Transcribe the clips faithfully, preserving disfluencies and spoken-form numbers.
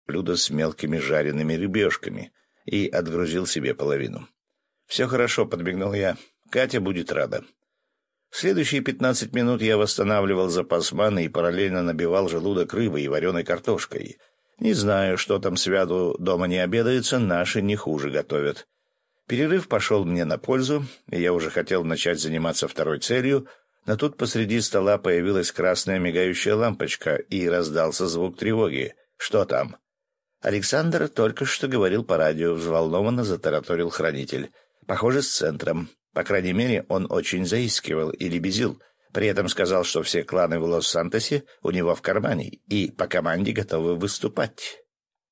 блюдо с мелкими жареными рыбешками и отгрузил себе половину. «Все хорошо», — подмигнул я. «Катя будет рада». Следующие пятнадцать минут я восстанавливал запас маны и параллельно набивал желудок рыбой и вареной картошкой. Не знаю, что там Святу дома не обедается, наши не хуже готовят. Перерыв пошел мне на пользу, и я уже хотел начать заниматься второй целью, но тут посреди стола появилась красная мигающая лампочка, и раздался звук тревоги. «Что там?» «Александр только что говорил по радио», — взволнованно затараторил хранитель. «Похоже, с центром. По крайней мере, он очень заискивал и лебезил. При этом сказал, что все кланы в Лос-Сантосе у него в кармане, и по команде готовы выступать».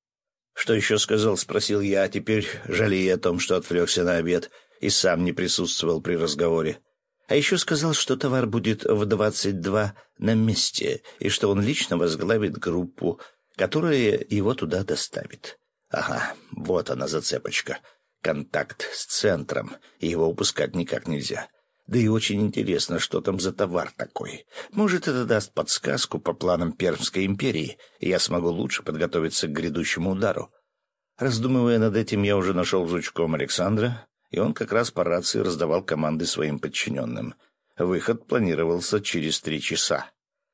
«Что еще сказал?» — спросил я, теперь жалея о том, что отвлекся на обед и сам не присутствовал при разговоре. А еще сказал, что товар будет в двадцать два на месте, и что он лично возглавит группу, которая его туда доставит. Ага, вот она зацепочка. Контакт с центром, и его упускать никак нельзя. Да и очень интересно, что там за товар такой. Может, это даст подсказку по планам Пермской империи, и я смогу лучше подготовиться к грядущему удару. Раздумывая над этим, я уже нашел жучком Александра, и он как раз по рации раздавал команды своим подчиненным. Выход планировался через три часа.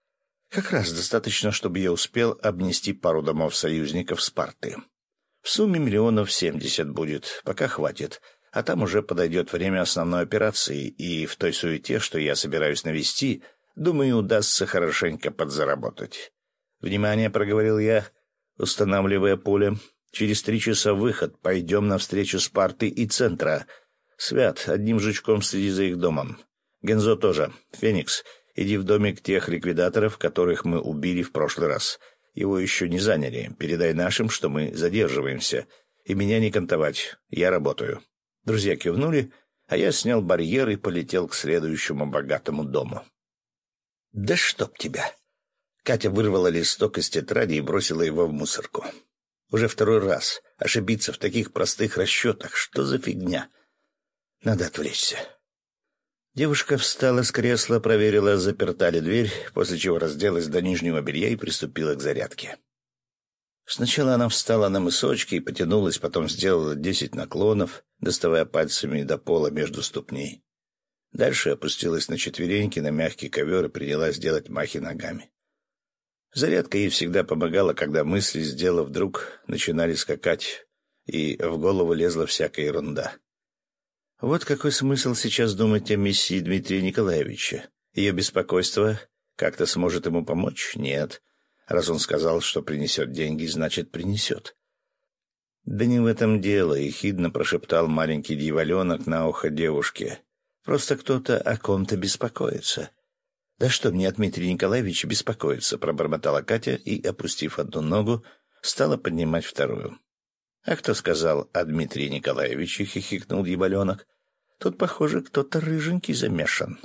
Как раз достаточно, чтобы я успел обнести пару домов союзников Спарты. В сумме миллионов семьдесят будет, пока хватит, а там уже подойдет время основной операции, и в той суете, что я собираюсь навести, думаю, удастся хорошенько подзаработать. «Внимание!» — проговорил я, устанавливая поле. «Через три часа выход. Пойдем навстречу Спарты и Центра. Свят, одним жучком следи за их домом. Гензо тоже. Феникс, иди в домик тех ликвидаторов, которых мы убили в прошлый раз. Его еще не заняли. Передай нашим, что мы задерживаемся. И меня не кантовать. Я работаю». Друзья кивнули, а я снял барьер и полетел к следующему богатому дому. «Да чтоб тебя!» Катя вырвала листок из тетради и бросила его в мусорку. «Уже второй раз. Ошибиться в таких простых расчетах. Что за фигня? Надо отвлечься». Девушка встала с кресла, проверила, заперта ли дверь, после чего разделась до нижнего белья и приступила к зарядке. Сначала она встала на мысочки и потянулась, потом сделала десять наклонов, доставая пальцами до пола между ступней. Дальше опустилась на четвереньки на мягкий ковер и принялась делать махи ногами. Зарядка ей всегда помогала, когда мысли, сделав вдруг, начинали скакать, и в голову лезла всякая ерунда. Вот какой смысл сейчас думать о миссии Дмитрия Николаевича. Ее беспокойство как-то сможет ему помочь? Нет. Раз он сказал, что принесет деньги, значит, принесет. «Да не в этом дело», — ехидно прошептал маленький дьяволенок на ухо девушке. «Просто кто-то о ком-то беспокоится». «Да что мне от Дмитрия Николаевича беспокоиться?» — пробормотала Катя и, опустив одну ногу, стала поднимать вторую. «А кто сказал о Дмитрии Николаевиче?» — хихикнул дьяволенок. «Тут, похоже, кто-то рыженький замешан».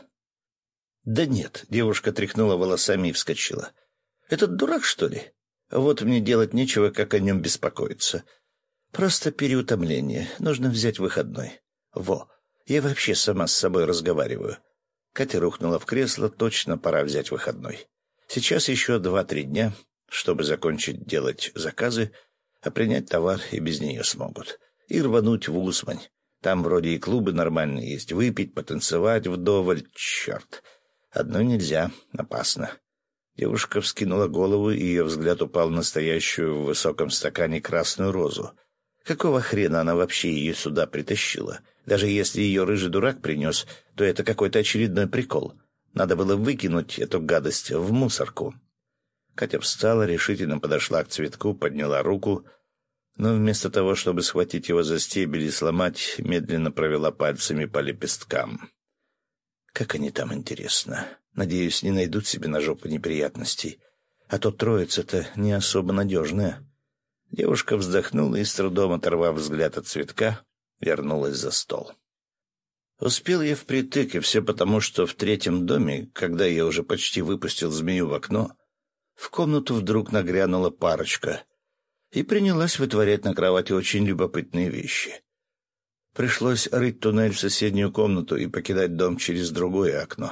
«Да нет», — девушка тряхнула волосами и вскочила. «Этот дурак, что ли? Вот мне делать нечего, как о нем беспокоиться. Просто переутомление. Нужно взять выходной. Во, я вообще сама с собой разговариваю». Катя рухнула в кресло, точно пора взять выходной. Сейчас еще два-три дня, чтобы закончить делать заказы, а принять товар и без нее смогут. И рвануть в Усмань. Там вроде и клубы нормальные есть. Выпить, потанцевать вдоволь. Черт. Одной нельзя. Опасно. Девушка вскинула голову, и ее взгляд упал на стоящую в высоком стакане красную розу. Какого хрена она вообще ее сюда притащила? Даже если ее рыжий дурак принес, то это какой-то очередной прикол. Надо было выкинуть эту гадость в мусорку. Катя встала, решительно подошла к цветку, подняла руку, но вместо того, чтобы схватить его за стебель и сломать, медленно провела пальцами по лепесткам. Как они там, интересно? Надеюсь, не найдут себе на жопу неприятностей. А то троица-то не особо надежная. Девушка вздохнула и, с трудом оторвав взгляд от цветка, вернулась за стол. Успел я впритык, и все потому, что в третьем доме, когда я уже почти выпустил змею в окно, в комнату вдруг нагрянула парочка и принялась вытворять на кровати очень любопытные вещи. Пришлось рыть туннель в соседнюю комнату и покидать дом через другое окно.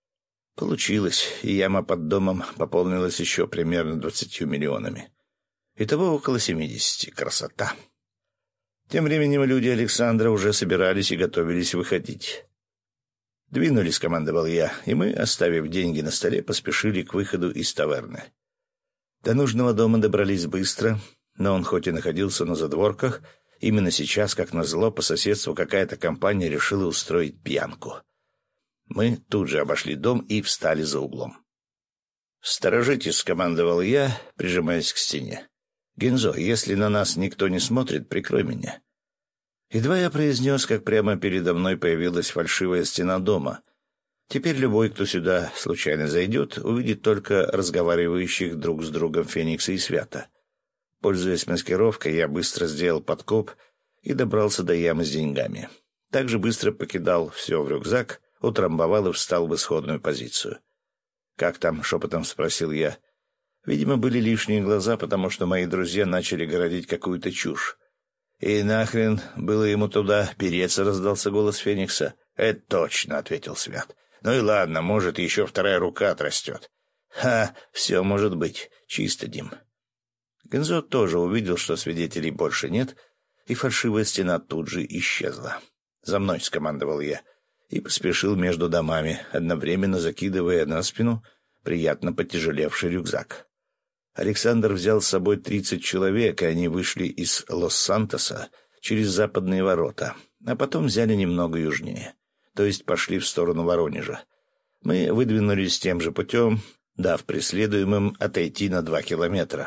Получилось, и яма под домом пополнилась еще примерно двадцатью миллионами. Итого около семидесяти. Красота. Тем временем люди Александра уже собирались и готовились выходить. «Двинулись», — командовал я, и мы, оставив деньги на столе, поспешили к выходу из таверны. До нужного дома добрались быстро, но он хоть и находился на задворках, именно сейчас, как назло, по соседству какая-то компания решила устроить пьянку. Мы тут же обошли дом и встали за углом. «Сторожитесь», — скомандовал я, прижимаясь к стене. «Гензо, если на нас никто не смотрит, прикрой меня». Едва я произнес, как прямо передо мной появилась фальшивая стена дома. Теперь любой, кто сюда случайно зайдет, увидит только разговаривающих друг с другом Феникса и Свята. Пользуясь маскировкой, я быстро сделал подкоп и добрался до ямы с деньгами. Также быстро покидал все в рюкзак, утрамбовал и встал в исходную позицию. «Как там?» — шепотом спросил я. Видимо, были лишние глаза, потому что мои друзья начали городить какую-то чушь. «И нахрен было ему туда переться?» — раздался голос Феникса. «Это точно», — ответил Свят. «Ну и ладно, может, еще вторая рука отрастет». «Ха, все может быть. Чисто, Дим». Гензо тоже увидел, что свидетелей больше нет, и фальшивая стена тут же исчезла. «За мной», — скомандовал я, и поспешил между домами, одновременно закидывая на спину приятно потяжелевший рюкзак. Александр взял с собой тридцать человек, и они вышли из Лос-Сантоса через западные ворота, а потом взяли немного южнее, то есть пошли в сторону Воронежа. Мы выдвинулись тем же путем, дав преследуемым отойти на два километра.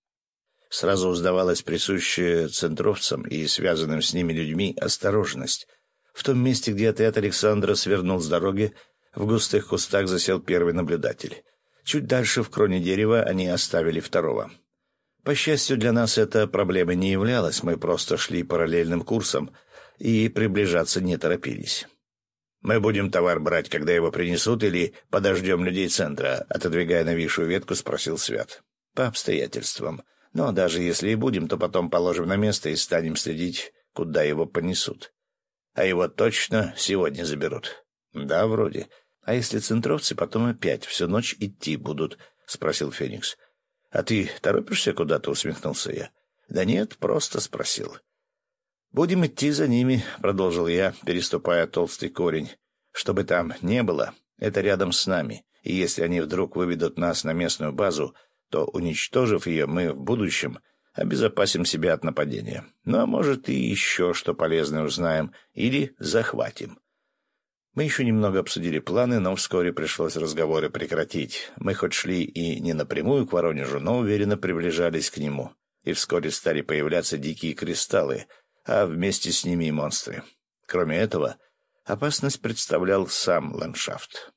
Сразу узнавалась присущая центровцам и связанным с ними людьми осторожность. В том месте, где отряд Александра свернул с дороги, в густых кустах засел первый наблюдатель. Чуть дальше, в кроне дерева, они оставили второго. По счастью для нас, эта проблема не являлась, мы просто шли параллельным курсом и приближаться не торопились. «Мы будем товар брать, когда его принесут, или подождем людей центра?» — отодвигая нависшую ветку, спросил Свят. «По обстоятельствам. Но даже если и будем, то потом положим на место и станем следить, куда его понесут. А его точно сегодня заберут?» «Да, вроде. А если центровцы потом опять всю ночь идти будут?» — спросил Феникс. «А ты торопишься куда-то?» — усмехнулся я. «Да нет, просто спросил». «Будем идти за ними», — продолжил я, переступая толстый корень. «Что бы там не было, это рядом с нами, и если они вдруг выведут нас на местную базу, то, уничтожив ее, мы в будущем обезопасим себя от нападения. Ну, а может, и еще что полезное узнаем или захватим». Мы еще немного обсудили планы, но вскоре пришлось разговоры прекратить. Мы хоть шли и не напрямую к Воронежу, но уверенно приближались к нему, и вскоре стали появляться дикие кристаллы, а вместе с ними и монстры. Кроме этого, опасность представлял сам ландшафт.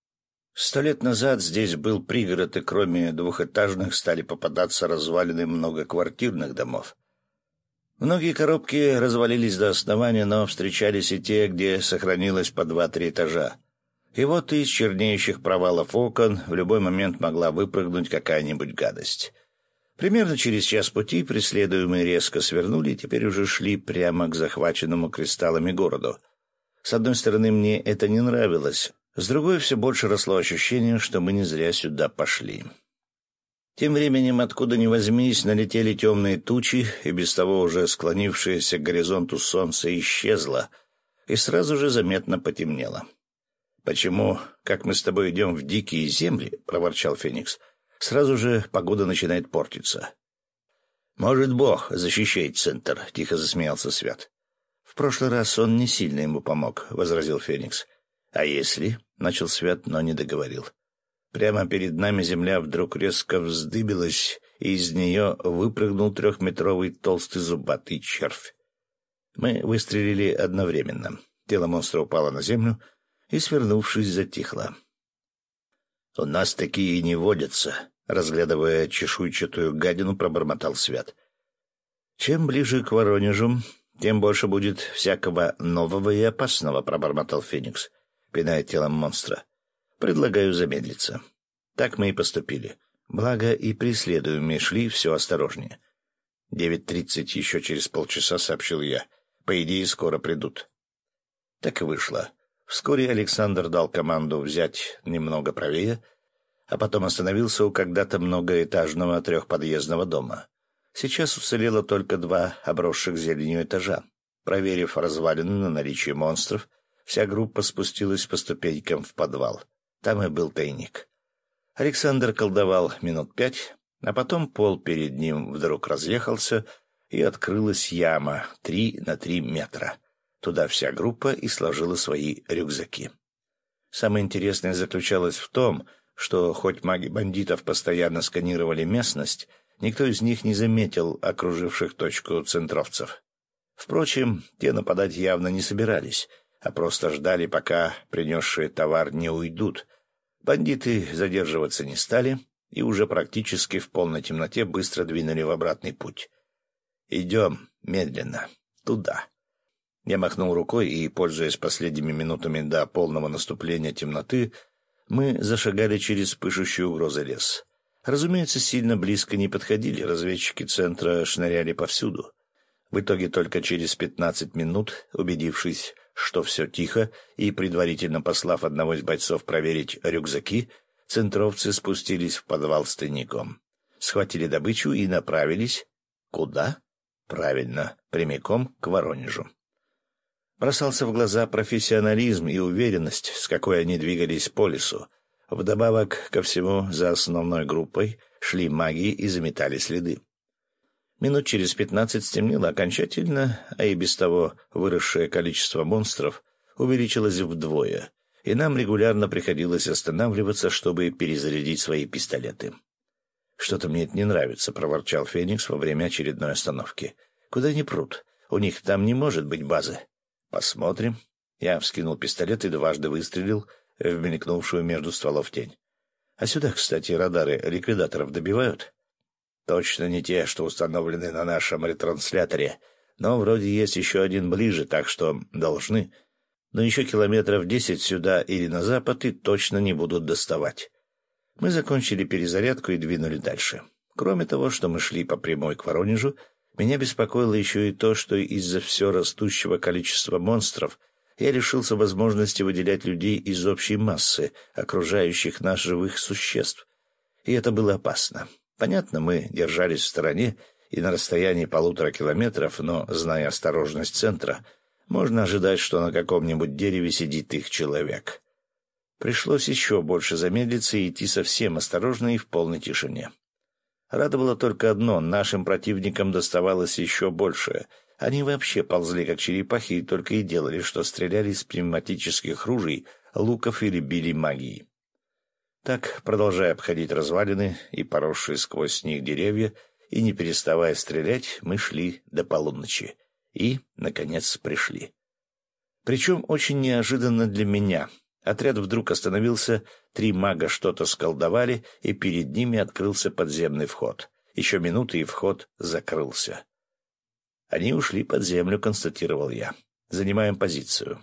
Сто лет назад здесь был пригород, и кроме двухэтажных стали попадаться развалины многоквартирных домов. Многие коробки развалились до основания, но встречались и те, где сохранилось по два-три этажа. И вот из чернеющих провалов окон в любой момент могла выпрыгнуть какая-нибудь гадость. Примерно через час пути преследуемые резко свернули и теперь уже шли прямо к захваченному кристаллами городу. С одной стороны, мне это не нравилось, с другой все больше росло ощущение, что мы не зря сюда пошли. Тем временем, откуда ни возьмись, налетели темные тучи, и без того уже склонившееся к горизонту солнце исчезло, и сразу же заметно потемнело. «Почему, как мы с тобой идем в дикие земли, — проворчал Феникс, — сразу же погода начинает портиться?» «Может, Бог защищает центр», — тихо засмеялся Свят. «В прошлый раз он не сильно ему помог», — возразил Феникс. «А если?» — начал Свят, но не договорил. Прямо перед нами земля вдруг резко вздыбилась, и из нее выпрыгнул трехметровый толстый зубатый червь. Мы выстрелили одновременно. Тело монстра упало на землю и, свернувшись, затихло. «У нас такие не водятся», — разглядывая чешуйчатую гадину, пробормотал Свят. «Чем ближе к Воронежу, тем больше будет всякого нового и опасного», — пробормотал Феникс, пиная телом монстра. «Предлагаю замедлиться». Так мы и поступили. Благо и преследуемые шли все осторожнее. «Девять тридцать, еще через полчаса», — сообщил я. «По идее, скоро придут». Так и вышло. Вскоре Александр дал команду взять немного правее, а потом остановился у когда-то многоэтажного трехподъездного дома. Сейчас уцелело только два обросших зеленью этажа. Проверив развалины на наличие монстров, вся группа спустилась по ступенькам в подвал. Там и был тайник. Александр колдовал минут пять, а потом пол перед ним вдруг разъехался, и открылась яма три на три метра. Туда вся группа и сложила свои рюкзаки. Самое интересное заключалось в том, что хоть маги бандитов постоянно сканировали местность, никто из них не заметил окруживших точку центровцев. Впрочем, те нападать явно не собирались, а просто ждали, пока принесшие товар не уйдут. Бандиты задерживаться не стали и уже практически в полной темноте быстро двинули в обратный путь. «Идем медленно. Туда». Я махнул рукой, и, пользуясь последними минутами до полного наступления темноты, мы зашагали через пышущую угрозой лес. Разумеется, сильно близко не подходили, разведчики центра шныряли повсюду. В итоге только через пятнадцать минут, убедившись, что все тихо, и предварительно послав одного из бойцов проверить рюкзаки, центровцы спустились в подвал с тайником, схватили добычу и направились... Куда? Правильно, прямиком к Воронежу. Бросался в глаза профессионализм и уверенность, с какой они двигались по лесу. Вдобавок ко всему, за основной группой шли маги и заметали следы. Минут через пятнадцать стемнело окончательно, а и без того выросшее количество монстров увеличилось вдвое, и нам регулярно приходилось останавливаться, чтобы перезарядить свои пистолеты. «Что-то мне это не нравится», — проворчал Феникс во время очередной остановки. «Куда они прут? У них там не может быть базы». «Посмотрим». Я вскинул пистолет и дважды выстрелил в мелькнувшую между стволов тень. «А сюда, кстати, радары ликвидаторов добивают?» «Точно не те, что установлены на нашем ретрансляторе, но вроде есть еще один ближе, так что должны. Но еще километров десять сюда или на запад и точно не будут доставать». Мы закончили перезарядку и двинули дальше. Кроме того, что мы шли по прямой к Воронежу, меня беспокоило еще и то, что из-за все растущего количества монстров я лишился возможности выделять людей из общей массы окружающих нас живых существ. И это было опасно. Понятно, мы держались в стороне и на расстоянии полутора километров, но, зная осторожность центра, можно ожидать, что на каком-нибудь дереве сидит их человек. Пришлось еще больше замедлиться и идти совсем осторожно и в полной тишине. Радовало только одно — нашим противникам доставалось еще больше. Они вообще ползли, как черепахи, и только и делали, что стреляли из пневматических ружей, луков или били магией. Так, продолжая обходить развалины и поросшие сквозь них деревья, и не переставая стрелять, мы шли до полуночи. И, наконец, пришли. Причем очень неожиданно для меня. Отряд вдруг остановился, три мага что-то сколдовали, и перед ними открылся подземный вход. Еще минуты, и вход закрылся. «Они ушли под землю», — констатировал я. «Занимаем позицию».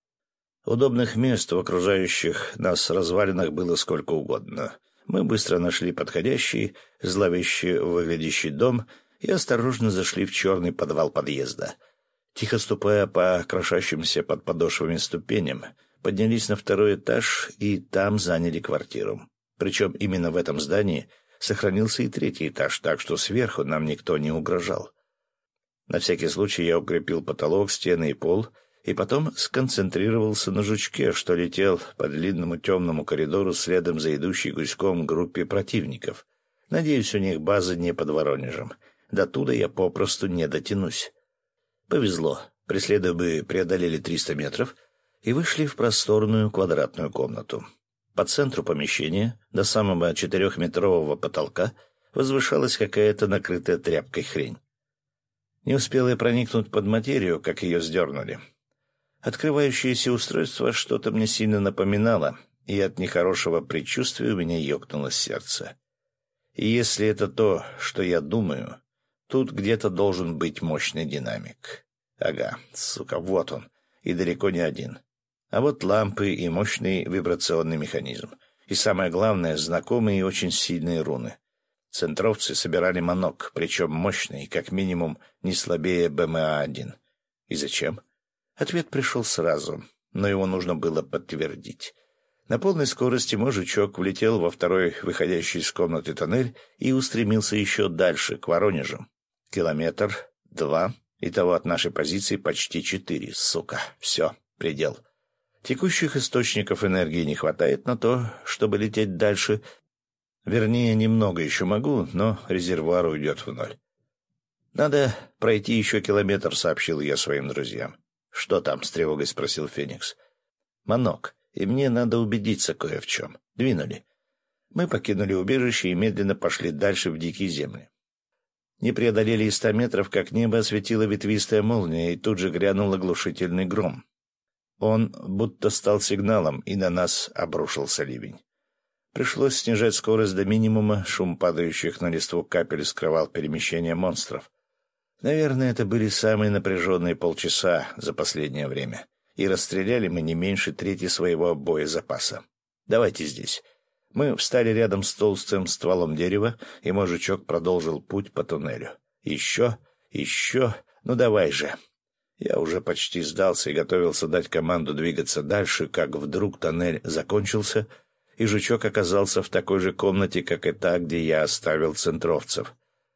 Удобных мест в окружающих нас развалинах было сколько угодно. Мы быстро нашли подходящий, зловеще выглядящий дом и осторожно зашли в черный подвал подъезда. Тихо ступая по крошащимся под подошвами ступеням, поднялись на второй этаж и там заняли квартиру. Причем именно в этом здании сохранился и третий этаж, так что сверху нам никто не угрожал. На всякий случай я укрепил потолок, стены и пол, и потом сконцентрировался на жучке, что летел по длинному темному коридору следом за идущей гуськом группе противников. Надеюсь, у них база не под Воронежем. До туда я попросту не дотянусь. Повезло. Преследуемые преодолели триста метров и вышли в просторную квадратную комнату. По центру помещения, до самого четырехметрового потолка, возвышалась какая-то накрытая тряпкой хрень. Не успел я проникнуть под материю, как ее сдернули. Открывающееся устройство что-то мне сильно напоминало, и от нехорошего предчувствия у меня ёкнуло сердце. И если это то, что я думаю, тут где-то должен быть мощный динамик. Ага, сука, вот он, и далеко не один. А вот лампы и мощный вибрационный механизм. И самое главное, знакомые и очень сильные руны. Центровцы собирали манок, причем мощный, как минимум не слабее бэ эм а один. И зачем? Ответ пришел сразу, но его нужно было подтвердить. На полной скорости мужичок влетел во второй выходящий из комнаты тоннель и устремился еще дальше, к Воронежу. Километр, два, итого от нашей позиции почти четыре. Сука, все, предел. Текущих источников энергии не хватает на то, чтобы лететь дальше. Вернее, немного еще могу, но резервуар уйдет в ноль. «Надо пройти еще километр», — сообщил я своим друзьям. «Что там?» — с тревогой спросил Феникс. «Манок, и мне надо убедиться кое в чем. Двинули». Мы покинули убежище и медленно пошли дальше в дикие земли. Не преодолели и ста метров, как небо осветила ветвистая молния, и тут же грянул оглушительный гром. Он будто стал сигналом, и на нас обрушился ливень. Пришлось снижать скорость до минимума, шум падающих на листву капель скрывал перемещение монстров. Наверное, это были самые напряженные полчаса за последнее время, и расстреляли мы не меньше трети своего боезапаса. «Давайте здесь». Мы встали рядом с толстым стволом дерева, и мужичок продолжил путь по туннелю. «Еще, еще, ну давай же». Я уже почти сдался и готовился дать команду двигаться дальше, как вдруг тоннель закончился, и жучок оказался в такой же комнате, как и та, где я оставил центровцев.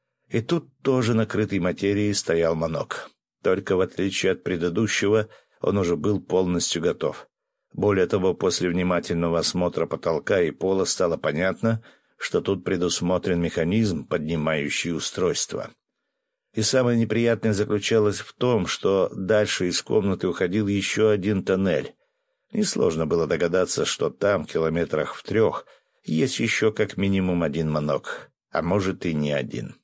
И тут тоже накрытый материей стоял Манок. Только в отличие от предыдущего, он уже был полностью готов. Более того, после внимательного осмотра потолка и пола стало понятно, что тут предусмотрен механизм, поднимающий устройство. И самое неприятное заключалось в том, что дальше из комнаты уходил еще один тоннель. Несложно было догадаться, что там, километрах в трех, есть еще как минимум один Манок, а может и не один.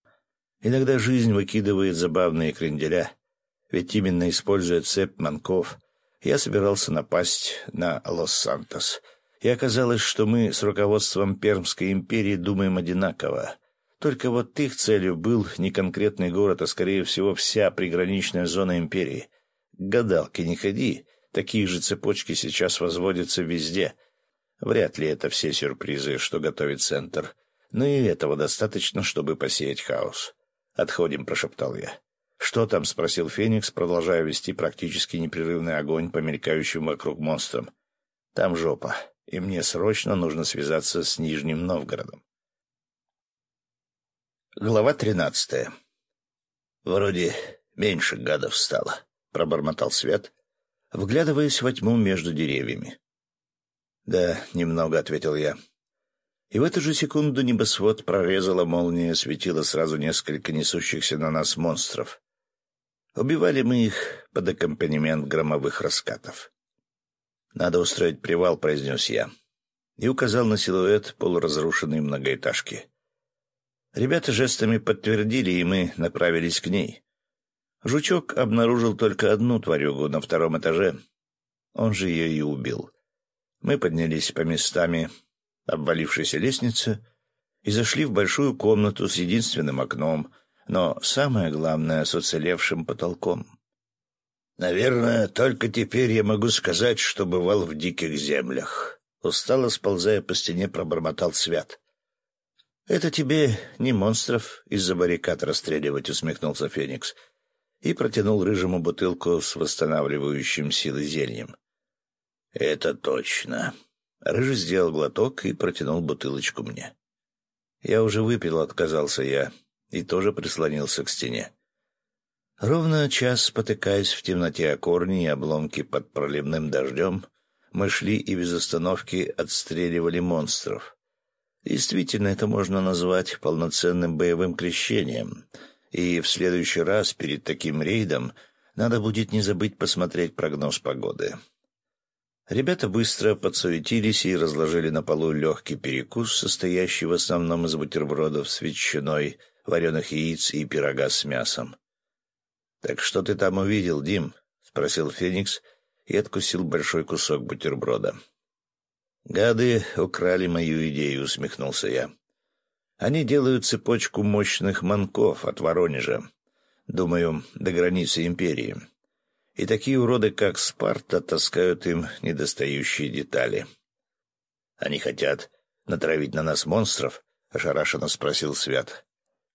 Иногда жизнь выкидывает забавные кренделя, ведь именно используя цепь Манков, я собирался напасть на Лос-Сантос. И оказалось, что мы с руководством Пермской империи думаем одинаково. Только вот их целью был не конкретный город, а, скорее всего, вся приграничная зона империи. К гадалке не ходи, такие же цепочки сейчас возводятся везде. Вряд ли это все сюрпризы, что готовит Центр. Но и этого достаточно, чтобы посеять хаос. «Отходим», — прошептал я. «Что там?» — спросил Феникс, продолжая вести практически непрерывный огонь по мелькающим вокруг монстрам. «Там жопа, и мне срочно нужно связаться с Нижним Новгородом». Глава тринадцатая. «Вроде меньше гадов стало», — пробормотал Свят, вглядываясь во тьму между деревьями. «Да, немного», — ответил я. И в эту же секунду небосвод прорезала молния, светило сразу несколько несущихся на нас монстров. Убивали мы их под аккомпанемент громовых раскатов. «Надо устроить привал», — произнес я, и указал на силуэт полуразрушенной многоэтажки. Ребята жестами подтвердили, и мы направились к ней. Жучок обнаружил только одну тварюгу на втором этаже. Он же ее и убил. Мы поднялись по местами обвалившейся лестницы и зашли в большую комнату с единственным окном, но самое главное — с уцелевшим потолком. «Наверное, только теперь я могу сказать, что бывал в диких землях», — устало сползая по стене пробормотал Свят. «Это тебе не монстров из-за баррикад расстреливать», — усмехнулся Феникс и протянул рыжему бутылку с восстанавливающим силы зельем. «Это точно». Рыжий сделал глоток и протянул бутылочку мне. «Я уже выпил», — отказался я, и тоже прислонился к стене. Ровно час, спотыкаясь в темноте о корни и обломки под проливным дождем, мы шли и без остановки отстреливали монстров. Действительно, это можно назвать полноценным боевым крещением, и в следующий раз перед таким рейдом надо будет не забыть посмотреть прогноз погоды. Ребята быстро подсуетились и разложили на полу легкий перекус, состоящий в основном из бутербродов с ветчиной, вареных яиц и пирога с мясом. «Так что ты там увидел, Дим?» — спросил Феникс и откусил большой кусок бутерброда. «Гады украли мою идею», — усмехнулся я. «Они делают цепочку мощных манков от Воронежа, думаю, до границы империи. И такие уроды, как Спарта, таскают им недостающие детали». «Они хотят натравить на нас монстров?» — ошарашенно спросил Свят.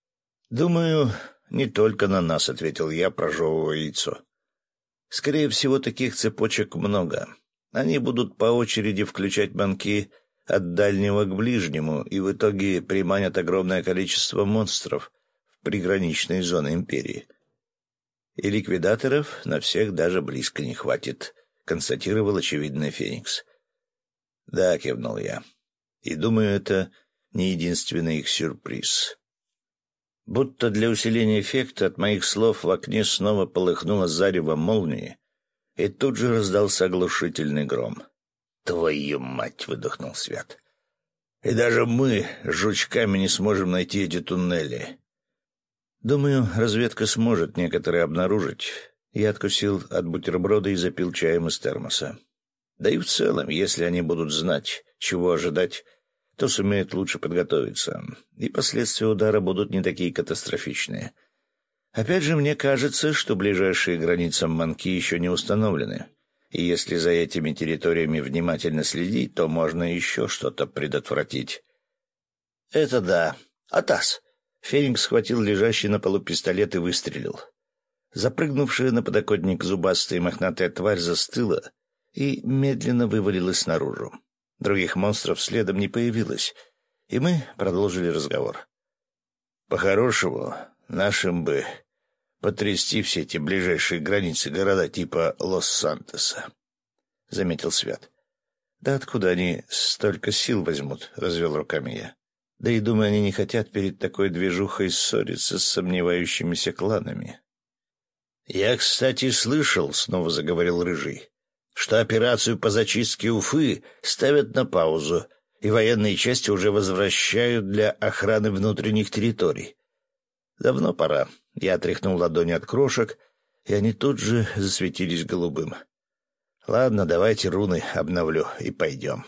«Думаю, не только на нас», — ответил я, прожевывая яйцо. «Скорее всего, таких цепочек много. Они будут по очереди включать манки от дальнего к ближнему и в итоге приманят огромное количество монстров в приграничные зоны Империи. И ликвидаторов на всех даже близко не хватит, констатировал очевидный Феникс. «Да», — кивнул я, — «и думаю, это не единственный их сюрприз». Будто для усиления эффекта от моих слов в окне снова полыхнуло зарево молнии, и тут же раздался оглушительный гром. «Твою мать!» — выдохнул Свят. «И даже мы с жучками не сможем найти эти туннели». «Думаю, разведка сможет некоторые обнаружить». Я откусил от бутерброда и запил чаем из термоса. Да и в целом, если они будут знать, чего ожидать, то сумеют лучше подготовиться, и последствия удара будут не такие катастрофичные. Опять же, мне кажется, что ближайшие границы манки еще не установлены, и если за этими территориями внимательно следить, то можно еще что-то предотвратить. «Это да. Атас!» Феникс схватил лежащий на полу пистолет и выстрелил. Запрыгнувшая на подоконник зубастая мохнатая тварь застыла и медленно вывалилась наружу. Других монстров следом не появилось, и мы продолжили разговор. «По-хорошему, нашим бы потрясти все эти ближайшие границы города типа Лос-Сантоса», — заметил Свят. «Да откуда они столько сил возьмут?» — развел руками я. «Да и, думаю, они не хотят перед такой движухой ссориться с сомневающимися кланами». «Я, кстати, слышал», — снова заговорил Рыжий, «что операцию по зачистке Уфы ставят на паузу, и военные части уже возвращают для охраны внутренних территорий. Давно пора». Я отряхнул ладони от крошек, и они тут же засветились голубым. «Ладно, давайте руны обновлю и пойдем».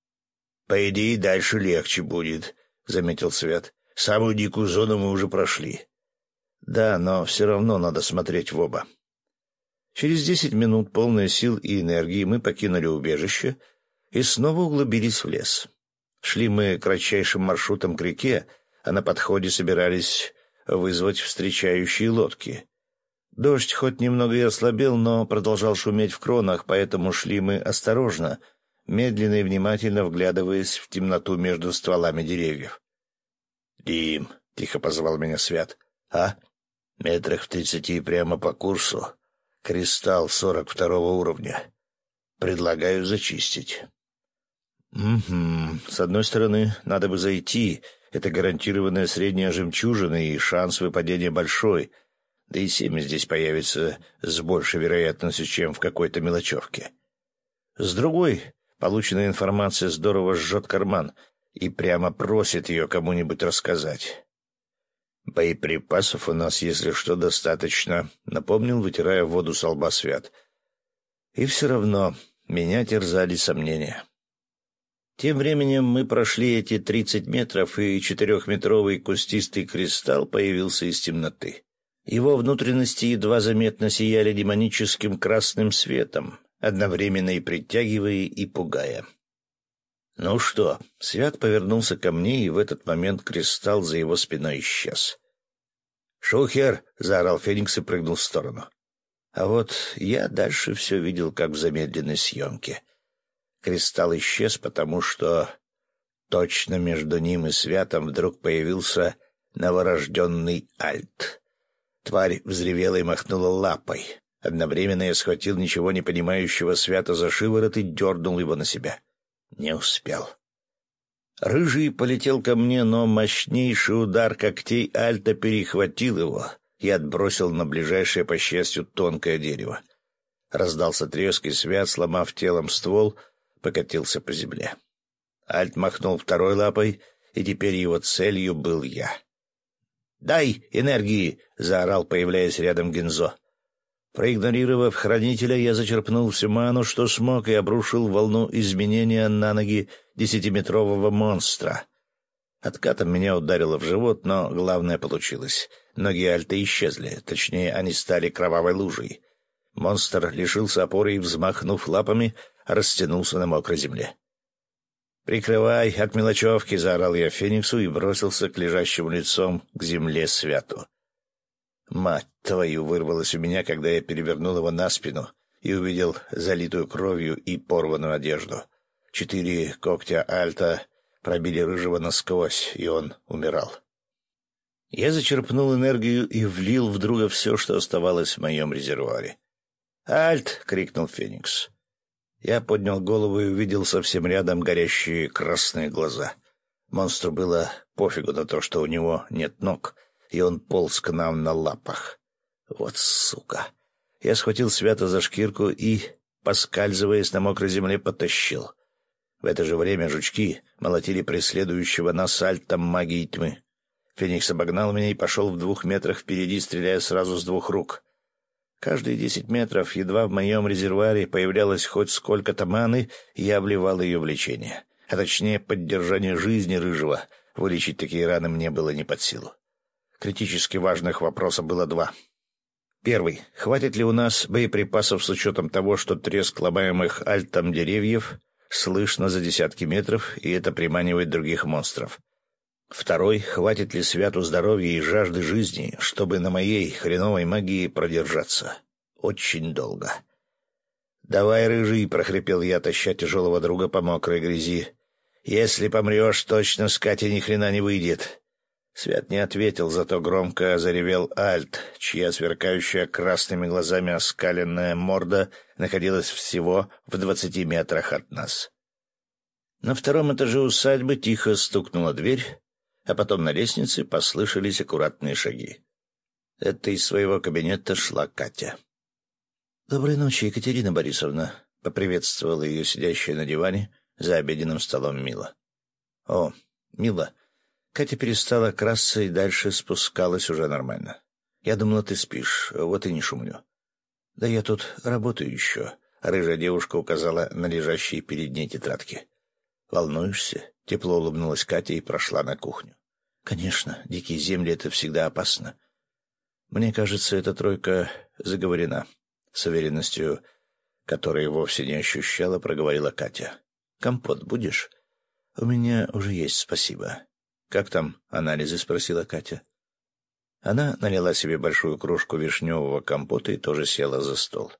«По идее, дальше легче будет», — заметил Свят. «Самую дикую зону мы уже прошли». «Да, но все равно надо смотреть в оба». Через десять минут, полные сил и энергии, мы покинули убежище и снова углубились в лес. Шли мы кратчайшим маршрутом к реке, а на подходе собирались вызвать встречающие лодки. Дождь хоть немного и ослабел, но продолжал шуметь в кронах, поэтому шли мы осторожно, медленно и внимательно вглядываясь в темноту между стволами деревьев. «Дим», — тихо позвал меня Свят. «А? Метрах в тридцати прямо по курсу. Кристалл сорок второго уровня. Предлагаю зачистить». «Угу. С одной стороны, надо бы зайти. Это гарантированная средняя жемчужина, и шанс выпадения большой. Да и семя здесь появится с большей вероятностью, чем в какой-то мелочевке. С другой, полученная информация здорово жжет карман и прямо просит ее кому-нибудь рассказать. «Боеприпасов у нас, если что, достаточно», — напомнил, вытирая воду со лба Свят. И все равно меня терзали сомнения. Тем временем мы прошли эти тридцать метров, и четырехметровый кустистый кристалл появился из темноты. Его внутренности едва заметно сияли демоническим красным светом, одновременно и притягивая, и пугая. «Ну что?» — Свят повернулся ко мне, и в этот момент кристалл за его спиной исчез. «Шухер!» — заорал Феникс и прыгнул в сторону. А вот я дальше все видел, как в замедленной съемке. Кристалл исчез, потому что точно между ним и Святом вдруг появился новорожденный Альт. Тварь взревела и махнула лапой. Одновременно я схватил ничего не понимающего Свята за шиворот и дернул его на себя. Не успел. Рыжий полетел ко мне, но мощнейший удар когтей Альта перехватил его и отбросил на ближайшее, по счастью, тонкое дерево. Раздался треск, и Свят, сломав телом ствол, покатился по земле. Альт махнул второй лапой, и теперь его целью был я. «Дай энергии!» — заорал, появляясь рядом Гинзо. Проигнорировав хранителя, я зачерпнул всю ману, что смог, и обрушил волну изменения на ноги десятиметрового монстра. Откатом меня ударило в живот, но главное получилось. Ноги Альта исчезли, точнее, они стали кровавой лужей. Монстр лишился опоры и, взмахнув лапами, растянулся на мокрой земле. «Прикрывай от мелочевки!» — заорал я Фениксу и бросился к лежащему лицом к земле Святу. «Мать твою!» — вырвалось у меня, когда я перевернул его на спину и увидел залитую кровью и порванную одежду. Четыре когтя Альта пробили Рыжего насквозь, и он умирал. Я зачерпнул энергию и влил в друга все, что оставалось в моем резервуаре. «Альт!» — крикнул Феникс. Я поднял голову и увидел совсем рядом горящие красные глаза. Монстру было пофигу на то, что у него нет ног, и он полз к нам на лапах. Вот сука! Я схватил Свята за шкирку и, поскальзываясь на мокрой земле, потащил. В это же время жучки молотили преследующего нас альтом магии тьмы. Феникс обогнал меня и пошел в двух метрах впереди, стреляя сразу с двух рук. Каждые десять метров, едва в моем резервуаре появлялось хоть сколько-то маны, я вливал ее в лечение. А точнее, поддержание жизни Рыжего. Вылечить такие раны мне было не под силу. Критически важных вопросов было два. Первый. Хватит ли у нас боеприпасов с учетом того, что треск ломаемых альтом деревьев слышно за десятки метров, и это приманивает других монстров? Второй. Хватит ли Святу здоровья и жажды жизни, чтобы на моей хреновой магии продержаться? Очень долго. «Давай, Рыжий!» — прохрипел я, таща тяжелого друга по мокрой грязи. «Если помрешь, точно с Катей ни хрена не выйдет». Свят не ответил, зато громко заревел Альт, чья сверкающая красными глазами оскаленная морда находилась всего в двадцати метрах от нас. На втором этаже усадьбы тихо стукнула дверь, а потом на лестнице послышались аккуратные шаги. Это из своего кабинета шла Катя. «Доброй ночи, Екатерина Борисовна», — поприветствовала ее сидящая на диване за обеденным столом Мила. «О, Мила». Катя перестала красться и дальше спускалась уже нормально. «Я думала, ты спишь, вот и не шумлю». «Да я тут работаю еще», — рыжая девушка указала на лежащие перед ней тетрадки. «Волнуешься?» — тепло улыбнулась Катя и прошла на кухню. «Конечно, дикие земли — это всегда опасно. Мне кажется, эта тройка заговорена», — с уверенностью, которой вовсе не ощущала, проговорила Катя. «Компот будешь?» «У меня уже есть, спасибо». «Как там анализы?» — спросила Катя. Она налила себе большую кружку вишневого компота и тоже села за стол.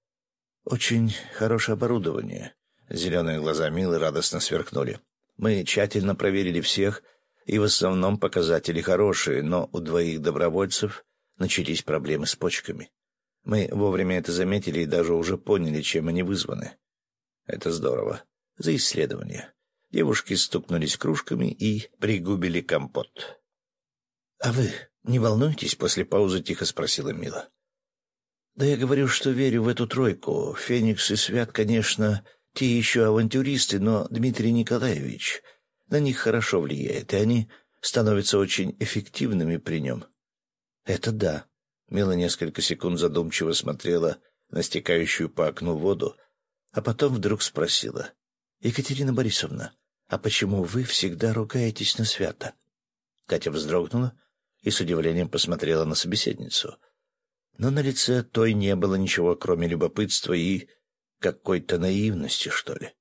«Очень хорошее оборудование». Зеленые глаза Милы радостно сверкнули. «Мы тщательно проверили всех, и в основном показатели хорошие, но у двоих добровольцев начались проблемы с почками. Мы вовремя это заметили и даже уже поняли, чем они вызваны. Это здорово. За исследование». Девушки стукнулись кружками и пригубили компот. «А вы не волнуетесь?» — после паузы тихо спросила Мила. «Да я говорю, что верю в эту тройку. Феникс и Свят, конечно, те еще авантюристы, но Дмитрий Николаевич на них хорошо влияет, и они становятся очень эффективными при нем». «Это да». Мила несколько секунд задумчиво смотрела на стекающую по окну воду, а потом вдруг спросила. «Екатерина Борисовна, а почему вы всегда ругаетесь на Свята?» Катя вздрогнула и с удивлением посмотрела на собеседницу. Но на лице той не было ничего, кроме любопытства и какой-то наивности, что ли.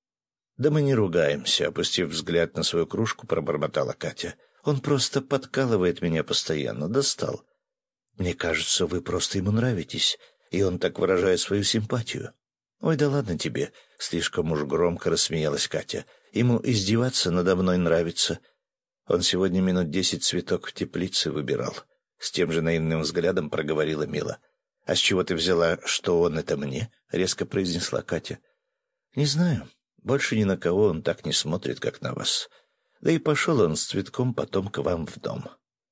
«Да мы не ругаемся», — опустив взгляд на свою кружку, пробормотала Катя. «Он просто подкалывает меня постоянно, достал. Мне кажется, вы просто ему нравитесь, и он так выражает свою симпатию». «Ой, да ладно тебе», — слишком уж громко рассмеялась Катя. «Ему издеваться надо мной нравится. Он сегодня минут десять цветок в теплице выбирал». С тем же наивным взглядом проговорила Мила. «А с чего ты взяла, что он это мне?» — резко произнесла Катя. «Не знаю. Больше ни на кого он так не смотрит, как на вас. Да и пошел он с цветком потом к вам в дом».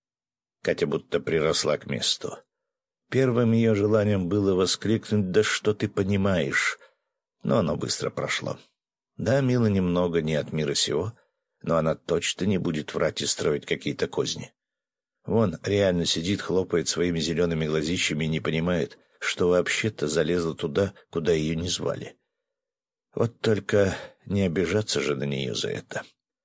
Катя будто приросла к месту. Первым ее желанием было воскликнуть «Да что ты понимаешь?», но оно быстро прошло. Да, Мила немного не от мира сего, но она точно не будет врать и строить какие-то козни. Вон, реально сидит, хлопает своими зелеными глазищами и не понимает, что вообще-то залезла туда, куда ее не звали. Вот только не обижаться же на нее за это.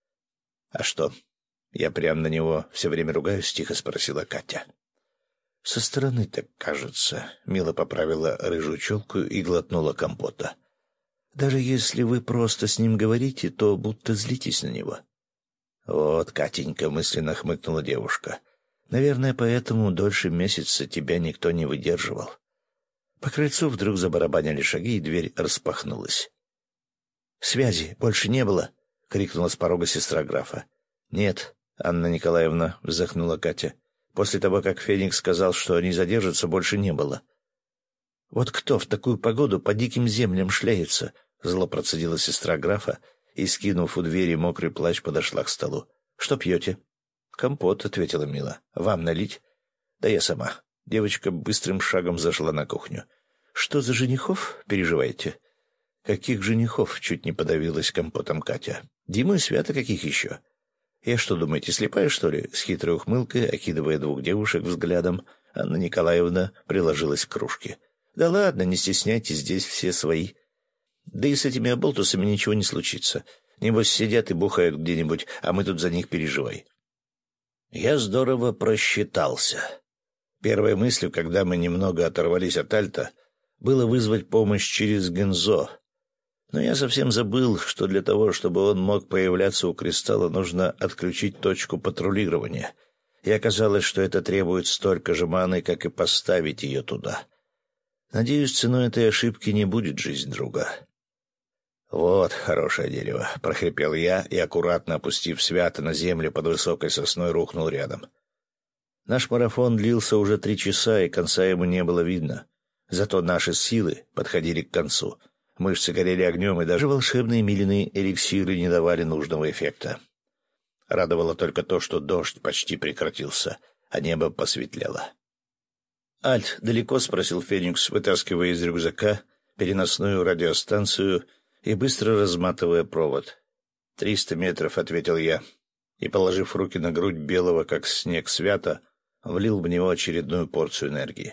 «А что, я прям на него все время ругаюсь?» — тихо спросила Катя. «Со стороны так кажется», — Мила поправила рыжую челку и глотнула компота. «Даже если вы просто с ним говорите, то будто злитесь на него». «Вот, Катенька», — мысленно хмыкнула девушка, — «наверное, поэтому дольше месяца тебя никто не выдерживал. По крыльцу вдруг забарабанили шаги, и дверь распахнулась. «Связи больше не было!» — крикнула с порога сестра графа. «Нет», — Анна Николаевна вздохнула Катя. «После того, как Феникс сказал, что они задержатся, больше не было». «Вот кто в такую погоду по диким землям шляется?» — зло процедила сестра графа и, скинув у двери мокрый плащ, подошла к столу. «Что пьете?» «Компот», — ответила Мила. «Вам налить?» «Да я сама». Девочка быстрым шагом зашла на кухню. «Что за женихов переживаете?» «Каких женихов?» — чуть не подавилась компотом Катя. «Диму и Свята каких еще?» «Я что, думаете, слепая, что ли?» С хитрой ухмылкой, окидывая двух девушек взглядом, Анна Николаевна приложилась к кружке. «Да ладно, не стесняйтесь, здесь все свои. Да и с этими оболтусами ничего не случится. Небось, сидят и бухают где-нибудь, а мы тут за них переживай». Я здорово просчитался. Первой мыслью, когда мы немного оторвались от Альта, было вызвать помощь через Гензо. Но я совсем забыл, что для того, чтобы он мог появляться у кристалла, нужно отключить точку патрулирования. И оказалось, что это требует столько же маны, как и поставить ее туда. Надеюсь, ценой этой ошибки не будет жизнь друга. «Вот хорошее дерево», — прохрипел я и, аккуратно опустив Свята на землю под высокой сосной, рухнул рядом. Наш марафон длился уже три часа, и конца ему не было видно. Зато наши силы подходили к концу. Мышцы горели огнем, и даже волшебные Милины эликсиры не давали нужного эффекта. Радовало только то, что дождь почти прекратился, а небо посветлело. «Альт, далеко?» — спросил Феникс, вытаскивая из рюкзака переносную радиостанцию и быстро разматывая провод. «Триста метров», — ответил я, и, положив руки на грудь белого, как снег, Свята, влил в него очередную порцию энергии.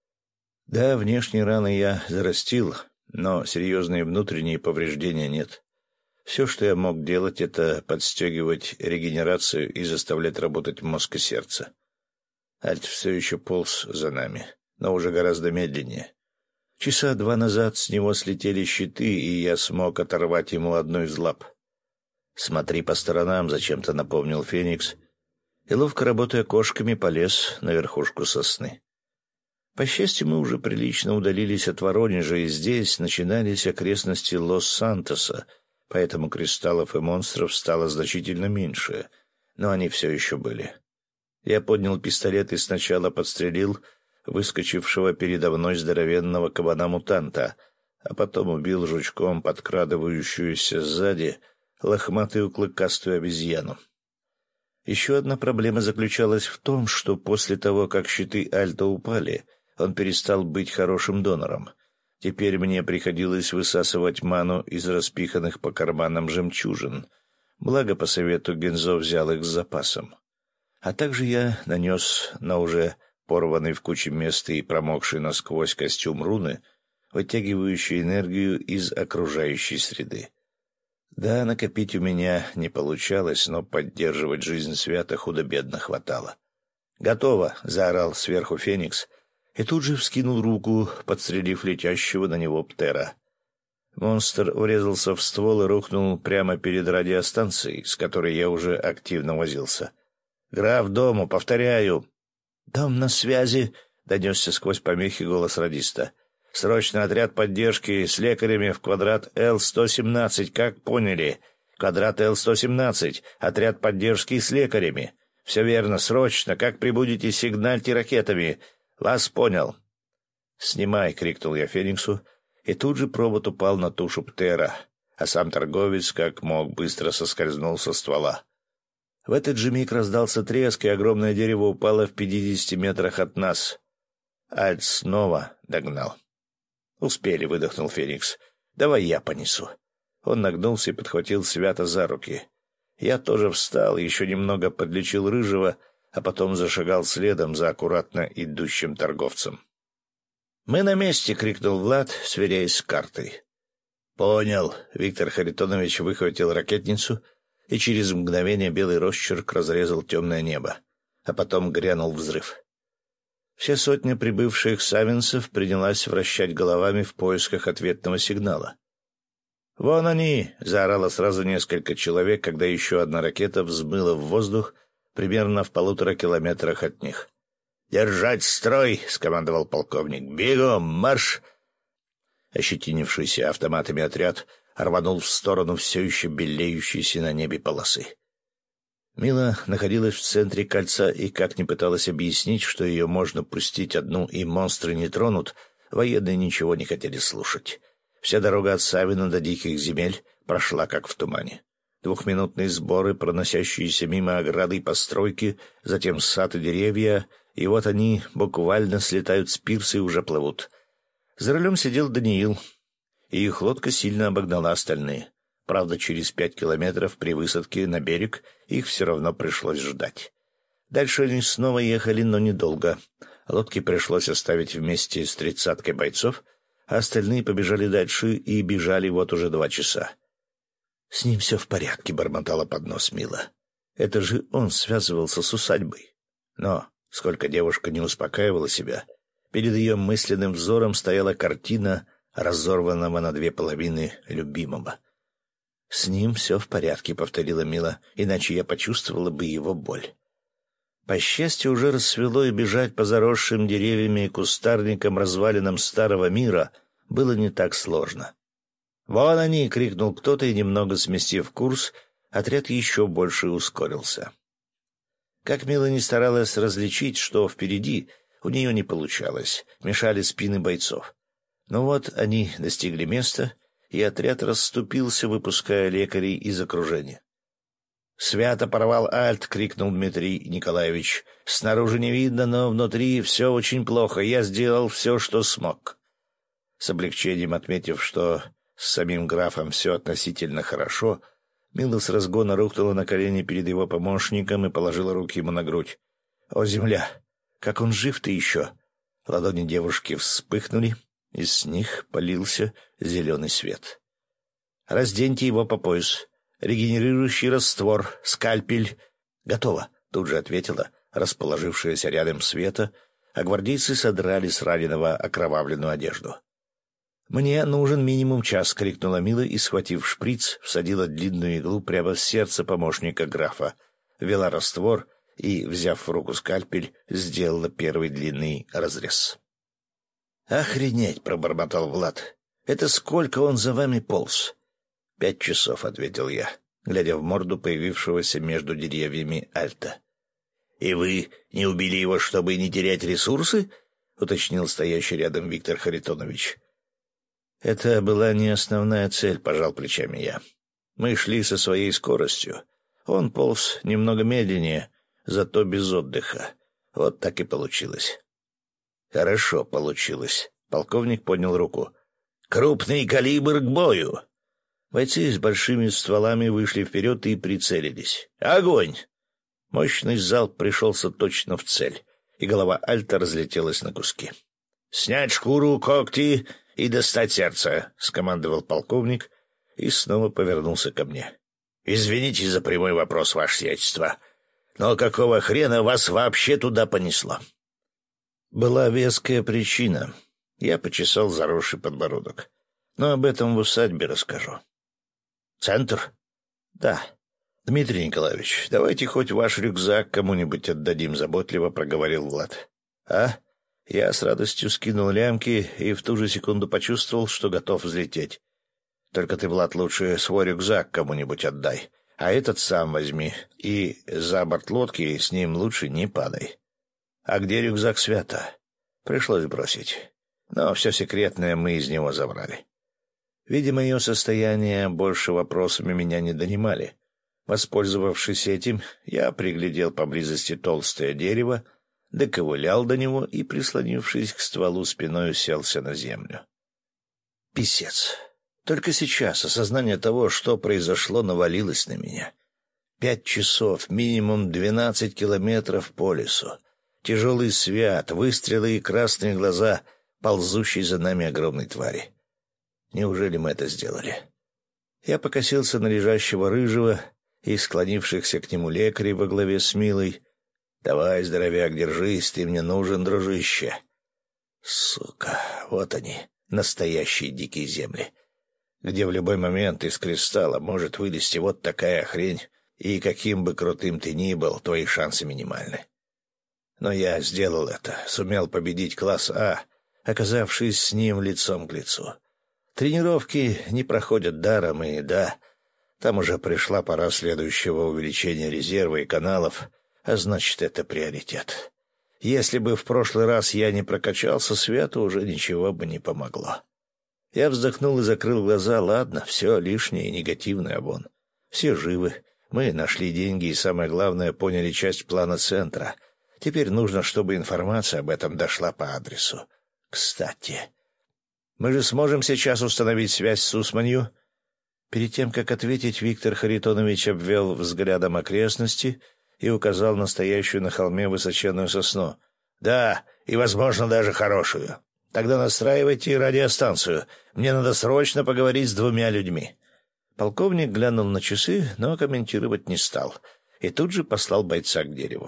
Да, внешние раны я зарастил, но серьезные внутренние повреждения нет. Все, что я мог делать, это подстегивать регенерацию и заставлять работать мозг и сердце. Альт все еще полз за нами, но уже гораздо медленнее. Часа два назад с него слетели щиты, и я смог оторвать ему одну из лап. «Смотри по сторонам», — зачем-то напомнил Феникс, и, ловко работая кошками, полез на верхушку сосны. По счастью, мы уже прилично удалились от Воронежа, и здесь начинались окрестности Лос-Сантоса, поэтому кристаллов и монстров стало значительно меньше, но они все еще были. Я поднял пистолет и сначала подстрелил выскочившего передо мной здоровенного кабана-мутанта, а потом убил жучком подкрадывающуюся сзади лохматую клыкастую обезьяну. Еще одна проблема заключалась в том, что после того, как щиты Альта упали, он перестал быть хорошим донором. Теперь мне приходилось высасывать ману из распиханных по карманам жемчужин, благо по совету Гензо взял их с запасом. А также я нанес на уже порванный в куче мест и промокший насквозь костюм руны, вытягивающий энергию из окружающей среды. Да, накопить у меня не получалось, но поддерживать жизнь Свята худо-бедно хватало. «Готово!» — заорал сверху Феникс, и тут же вскинул руку, подстрелив летящего на него птера. Монстр врезался в ствол и рухнул прямо перед радиостанцией, с которой я уже активно возился. «Граф, дому, повторяю!» «Дом на связи!» — донесся сквозь помехи голос радиста. «Срочный отряд поддержки с лекарями в квадрат Эл сто семнадцать, как поняли? Квадрат Эл сто семнадцать, отряд поддержки с лекарями. Все верно, срочно, как прибудете, сигнальте ракетами. Вас понял». «Снимай!» — крикнул я Фениксу, и тут же провод упал на тушу птера, а сам торговец, как мог, быстро соскользнул со ствола. В этот же миг раздался треск, и огромное дерево упало в пятидесяти метрах от нас. Альт снова догнал. «Успели», — выдохнул Феникс. «Давай я понесу». Он нагнулся и подхватил Свята за руки. Я тоже встал, еще немного подлечил рыжего, а потом зашагал следом за аккуратно идущим торговцем. «Мы на месте!» — крикнул Влад, сверяясь с картой. «Понял». Виктор Харитонович выхватил ракетницу, и через мгновение белый росчерк разрезал темное небо, а потом грянул взрыв. Вся сотня прибывших савинцев принялась вращать головами в поисках ответного сигнала. «Вон они!» — заорало сразу несколько человек, когда еще одна ракета взмыла в воздух примерно в полутора километрах от них. «Держать строй!» — скомандовал полковник. «Бегом! Марш!» Ощетинившийся автоматами отряд рванул в сторону все еще белеющейся на небе полосы. Мила находилась в центре кольца и, как ни пыталась объяснить, что ее можно пустить одну и монстры не тронут, военные ничего не хотели слушать. Вся дорога от Савина до диких земель прошла как в тумане. Двухминутные сборы, проносящиеся мимо ограды и постройки, затем сад и деревья, и вот они буквально слетают с пирса и уже плывут. За рулем сидел Даниил, и их лодка сильно обогнала остальные. Правда, через пять километров при высадке на берег их все равно пришлось ждать. Дальше они снова ехали, но недолго. Лодке пришлось оставить вместе с тридцаткой бойцов, а остальные побежали дальше и бежали вот уже два часа. «С ним все в порядке», — бормотала под нос Мила. «Это же он связывался с усадьбой». Но, сколько девушка не успокаивала себя, перед ее мысленным взором стояла картина разорванного на две половины любимого. «С ним все в порядке», — повторила Мила, — «иначе я почувствовала бы его боль». По счастью, уже рассвело, и бежать по заросшим деревьями и кустарникам развалинам старого мира было не так сложно. «Вон они!» — крикнул кто-то, и, немного сместив курс, отряд еще больше ускорился. Как Мила не старалась различить, что впереди, у нее не получалось, мешали спины бойцов. Но вот они достигли места, и отряд расступился, выпуская лекарей из окружения. «Свято порвал альт!» — крикнул Дмитрий Николаевич. «Снаружи не видно, но внутри все очень плохо. Я сделал все, что смог». С облегчением отметив, что с самим графом все относительно хорошо, Мила с разгона рухнула на колени перед его помощником и положила руки ему на грудь. «О, земля! Как он жив-то еще!» Ладони девушки вспыхнули, и с них полился зеленый свет. «Разденьте его по пояс. Регенерирующий раствор, скальпель». «Готово», — тут же ответила расположившаяся рядом Света, а гвардейцы содрали с раненого окровавленную одежду. «Мне нужен минимум час», — крикнула Мила и, схватив шприц, всадила длинную иглу прямо в сердце помощника графа, ввела раствор и, взяв в руку скальпель, сделала первый длинный разрез. «Охренеть!» — пробормотал Влад. «Это сколько он за вами полз?» «Пять часов», — ответил я, глядя в морду появившегося между деревьями Альта. «И вы не убили его, чтобы не терять ресурсы?» — уточнил стоящий рядом Виктор Харитонович. «Это была не основная цель», — пожал плечами я. «Мы шли со своей скоростью. Он полз немного медленнее, зато без отдыха. Вот так и получилось». «Хорошо получилось», — полковник поднял руку. «Крупный калибр к бою!» Бойцы с большими стволами вышли вперед и прицелились. «Огонь!» Мощный залп пришелся точно в цель, и голова Альта разлетелась на куски. «Снять шкуру, когти и достать сердце», — скомандовал полковник и снова повернулся ко мне. «Извините за прямой вопрос, ваше сиятельство, но какого хрена вас вообще туда понесло?» Была веская причина. Я почесал заросший подбородок. Но об этом в усадьбе расскажу. «Центр?» «Да. Дмитрий Николаевич, давайте хоть ваш рюкзак кому-нибудь отдадим», — заботливо проговорил Влад. «А?» Я с радостью скинул лямки и в ту же секунду почувствовал, что готов взлететь. «Только ты, Влад, лучше свой рюкзак кому-нибудь отдай, а этот сам возьми, и за борт лодки с ним лучше не падай». «А где рюкзак Свята?» «Пришлось бросить. Но все секретное мы из него забрали». Видимо, ее состояние больше вопросами меня не донимали. Воспользовавшись этим, я приглядел поблизости толстое дерево, доковылял до него и, прислонившись к стволу спиной, уселся на землю. Писец. Только сейчас осознание того, что произошло, навалилось на меня. Пять часов, минимум двенадцать километров по лесу. Тяжелый свят, выстрелы и красные глаза ползущей за нами огромной твари. Неужели мы это сделали? Я покосился на лежащего рыжего и склонившихся к нему лекарей во главе с Милой. «Давай, здоровяк, держись, ты мне нужен, дружище». Сука, вот они, настоящие дикие земли, где в любой момент из кристалла может вылезти вот такая хрень, и каким бы крутым ты ни был, твои шансы минимальны. Но я сделал это, сумел победить класс А, оказавшись с ним лицом к лицу. Тренировки не проходят даром, и да, там уже пришла пора следующего увеличения резерва и каналов, а значит, это приоритет. Если бы в прошлый раз я не прокачался, Свету уже ничего бы не помогло. Я вздохнул и закрыл глаза. Ладно, все лишнее и негативное вон. Все живы. Мы нашли деньги и, самое главное, поняли часть плана центра. Теперь нужно, чтобы информация об этом дошла по адресу. Кстати, мы же сможем сейчас установить связь с Усманью? Перед тем, как ответить, Виктор Харитонович обвел взглядом окрестности и указал на стоящую на холме высоченную сосну. «Да, и, возможно, даже хорошую. Тогда настраивайте радиостанцию. Мне надо срочно поговорить с двумя людьми». Полковник глянул на часы, но комментировать не стал, и тут же послал бойца к дереву.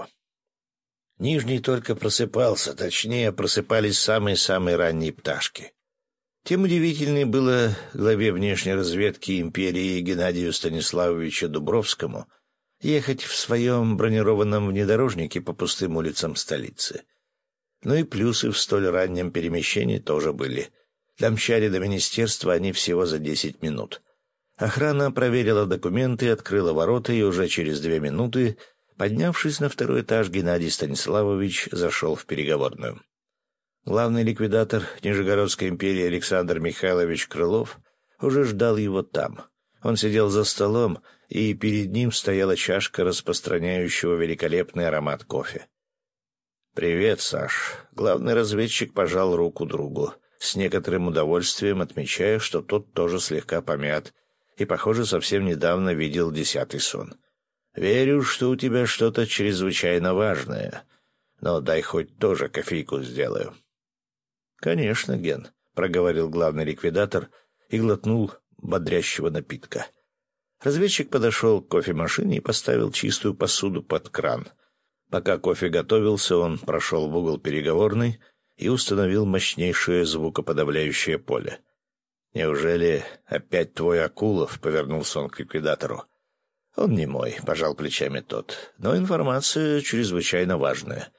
Нижний только просыпался, точнее, просыпались самые-самые ранние пташки. Тем удивительнее было главе внешней разведки империи Геннадию Станиславовичу Дубровскому ехать в своем бронированном внедорожнике по пустым улицам столицы. Ну и плюсы в столь раннем перемещении тоже были. Домчали до министерства они всего за десять минут. Охрана проверила документы, открыла ворота, и уже через две минуты, поднявшись на второй этаж, Геннадий Станиславович зашел в переговорную. Главный ликвидатор Нижегородской империи Александр Михайлович Крылов уже ждал его там. Он сидел за столом, и перед ним стояла чашка распространяющего великолепный аромат кофе. «Привет, Саш». Главный разведчик пожал руку другу, с некоторым удовольствием отмечая, что тот тоже слегка помят и, похоже, совсем недавно видел десятый сон. «Верю, что у тебя что-то чрезвычайно важное, но дай хоть тоже кофейку сделаю». «Конечно, Ген», — проговорил главный ликвидатор и глотнул бодрящего напитка. Разведчик подошел к кофемашине и поставил чистую посуду под кран. Пока кофе готовился, он прошел в угол переговорной и установил мощнейшее звукоподавляющее поле. «Неужели опять твой Акулов?» — повернулся он к ликвидатору. «Он не мой», — пожал плечами тот, — «но информация чрезвычайно важная».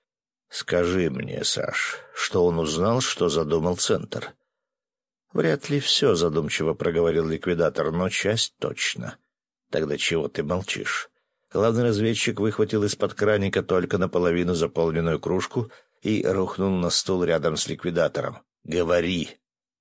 «Скажи мне, Саш, что он узнал, что задумал Центр?» «Вряд ли все», — задумчиво проговорил ликвидатор, — «но часть точно». «Тогда чего ты молчишь?» Главный разведчик выхватил из-под краника только наполовину заполненную кружку и рухнул на стул рядом с ликвидатором. «Говори!»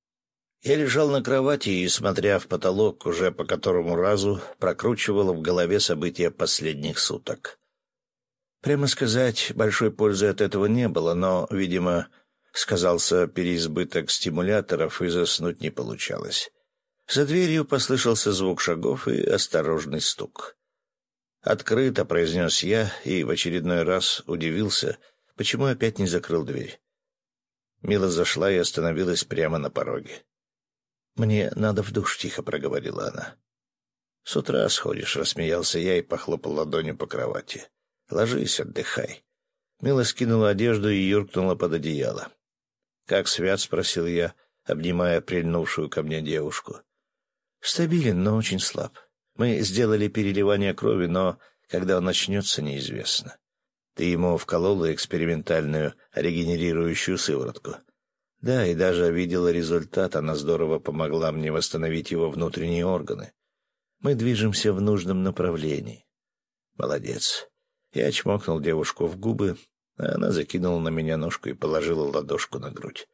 Я лежал на кровати и, смотря в потолок, уже по которому разу прокручивал в голове события последних суток. Прямо сказать, большой пользы от этого не было, но, видимо, сказался переизбыток стимуляторов, и заснуть не получалось. За дверью послышался звук шагов и осторожный стук. «Открыто», — произнес я, и в очередной раз удивился, почему опять не закрыл дверь. Мила зашла и остановилась прямо на пороге. «Мне надо в душ», — тихо проговорила она. «С утра сходишь», — рассмеялся я и похлопал ладонью по кровати. «Ложись, отдыхай». Мила скинула одежду и юркнула под одеяло. «Как Свят?» — спросил я, обнимая прильнувшую ко мне девушку. «Стабилен, но очень слаб. Мы сделали переливание крови, но когда он начнется, неизвестно. Ты ему вколола экспериментальную регенерирующую сыворотку?» «Да, и даже видела результат. Она здорово помогла мне восстановить его внутренние органы. Мы движемся в нужном направлении». «Молодец». Я чмокнул девушку в губы, а она закинула на меня ножку и положила ладошку на грудь.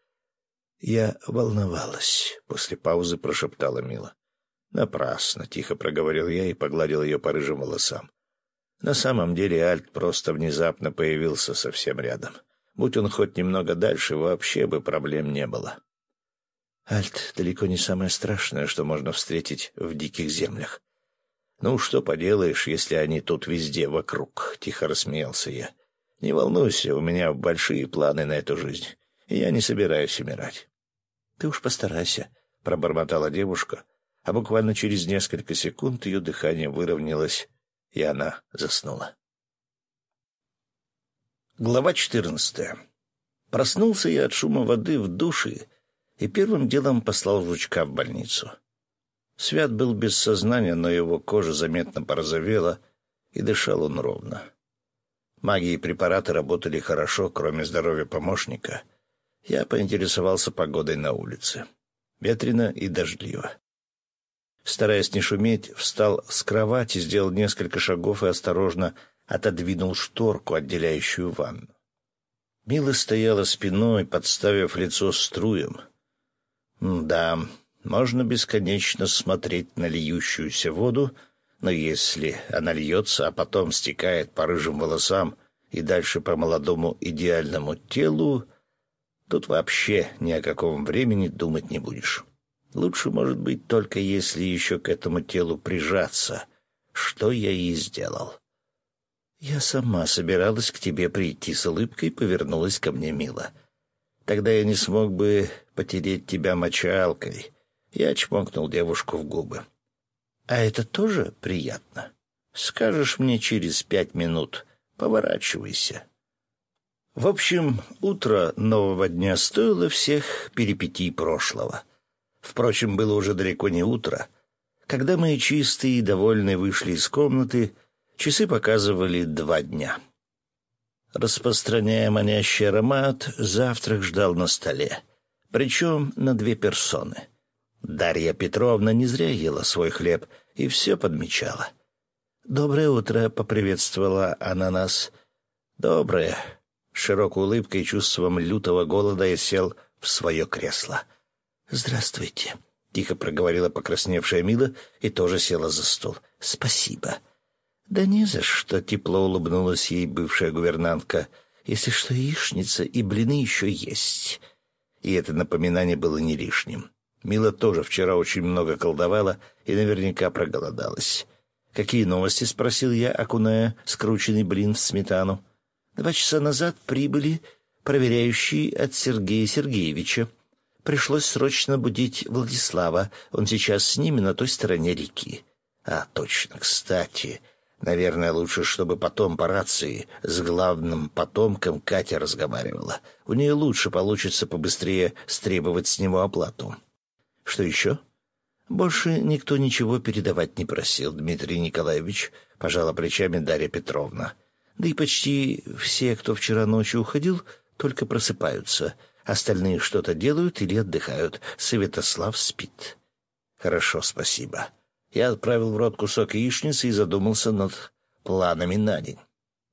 «Я волновалась», — после паузы прошептала Мила. «Напрасно», — тихо проговорил я и погладил ее по рыжим волосам. На самом деле Альт просто внезапно появился совсем рядом. Будь он хоть немного дальше, вообще бы проблем не было. Альт далеко не самое страшное, что можно встретить в диких землях. «Ну, что поделаешь, если они тут везде вокруг», — тихо рассмеялся я. «Не волнуйся, у меня большие планы на эту жизнь, и я не собираюсь умирать». «Ты уж постарайся», — пробормотала девушка, а буквально через несколько секунд ее дыхание выровнялось, и она заснула. Глава четырнадцатая. Проснулся я от шума воды в душе и первым делом послал жучка в больницу. Свят был без сознания, но его кожа заметно порозовела, и дышал он ровно. Маги и препараты работали хорошо, кроме здоровья помощника. Я поинтересовался погодой на улице. Ветрено и дождливо. Стараясь не шуметь, встал с кровати, сделал несколько шагов и осторожно отодвинул шторку, отделяющую ванну. Мила стояла спиной, подставив лицо струям. Да, можно бесконечно смотреть на льющуюся воду, но если она льется, а потом стекает по рыжим волосам и дальше по молодому идеальному телу, тут вообще ни о каком времени думать не будешь. Лучше, может быть, только если еще к этому телу прижаться, что я и сделал. «Я сама собиралась к тебе прийти с улыбкой», — повернулась ко мне Мила. «Тогда я не смог бы потереть тебя мочалкой». Я чмокнул девушку в губы. «А это тоже приятно? Скажешь мне через пять минут. Поворачивайся». В общем, утро нового дня стоило всех перипетий прошлого. Впрочем, было уже далеко не утро. Когда мы, чистые и довольные, вышли из комнаты, часы показывали два дня. Распространяя манящий аромат, завтрак ждал на столе. Причем на две персоны. Дарья Петровна не зря ела свой хлеб и все подмечала. «Доброе утро», — поприветствовала она нас. «Доброе». Широкой улыбкой и чувством лютого голода я сел в свое кресло. «Здравствуйте», — тихо проговорила покрасневшая Мила и тоже села за стол. «Спасибо». «Да не за что», — тепло улыбнулась ей бывшая гувернантка. «Если что, яичница и блины еще есть». И это напоминание было не лишним. Мила тоже вчера очень много колдовала и наверняка проголодалась. «Какие новости?» — спросил я, окуная скрученный блин в сметану. «Два часа назад прибыли проверяющие от Сергея Сергеевича. Пришлось срочно будить Владислава. Он сейчас с ними на той стороне реки». «А, точно, кстати. Наверное, лучше, чтобы потом по рации с главным потомком Катя разговаривала. У нее лучше получится побыстрее стребовать с него оплату». «Что еще?» «Больше никто ничего передавать не просил, Дмитрий Николаевич», — пожала плечами Дарья Петровна. «Да и почти все, кто вчера ночью уходил, только просыпаются. Остальные что-то делают или отдыхают. Святослав спит». «Хорошо, спасибо». Я отправил в рот кусок яичницы и задумался над планами на день.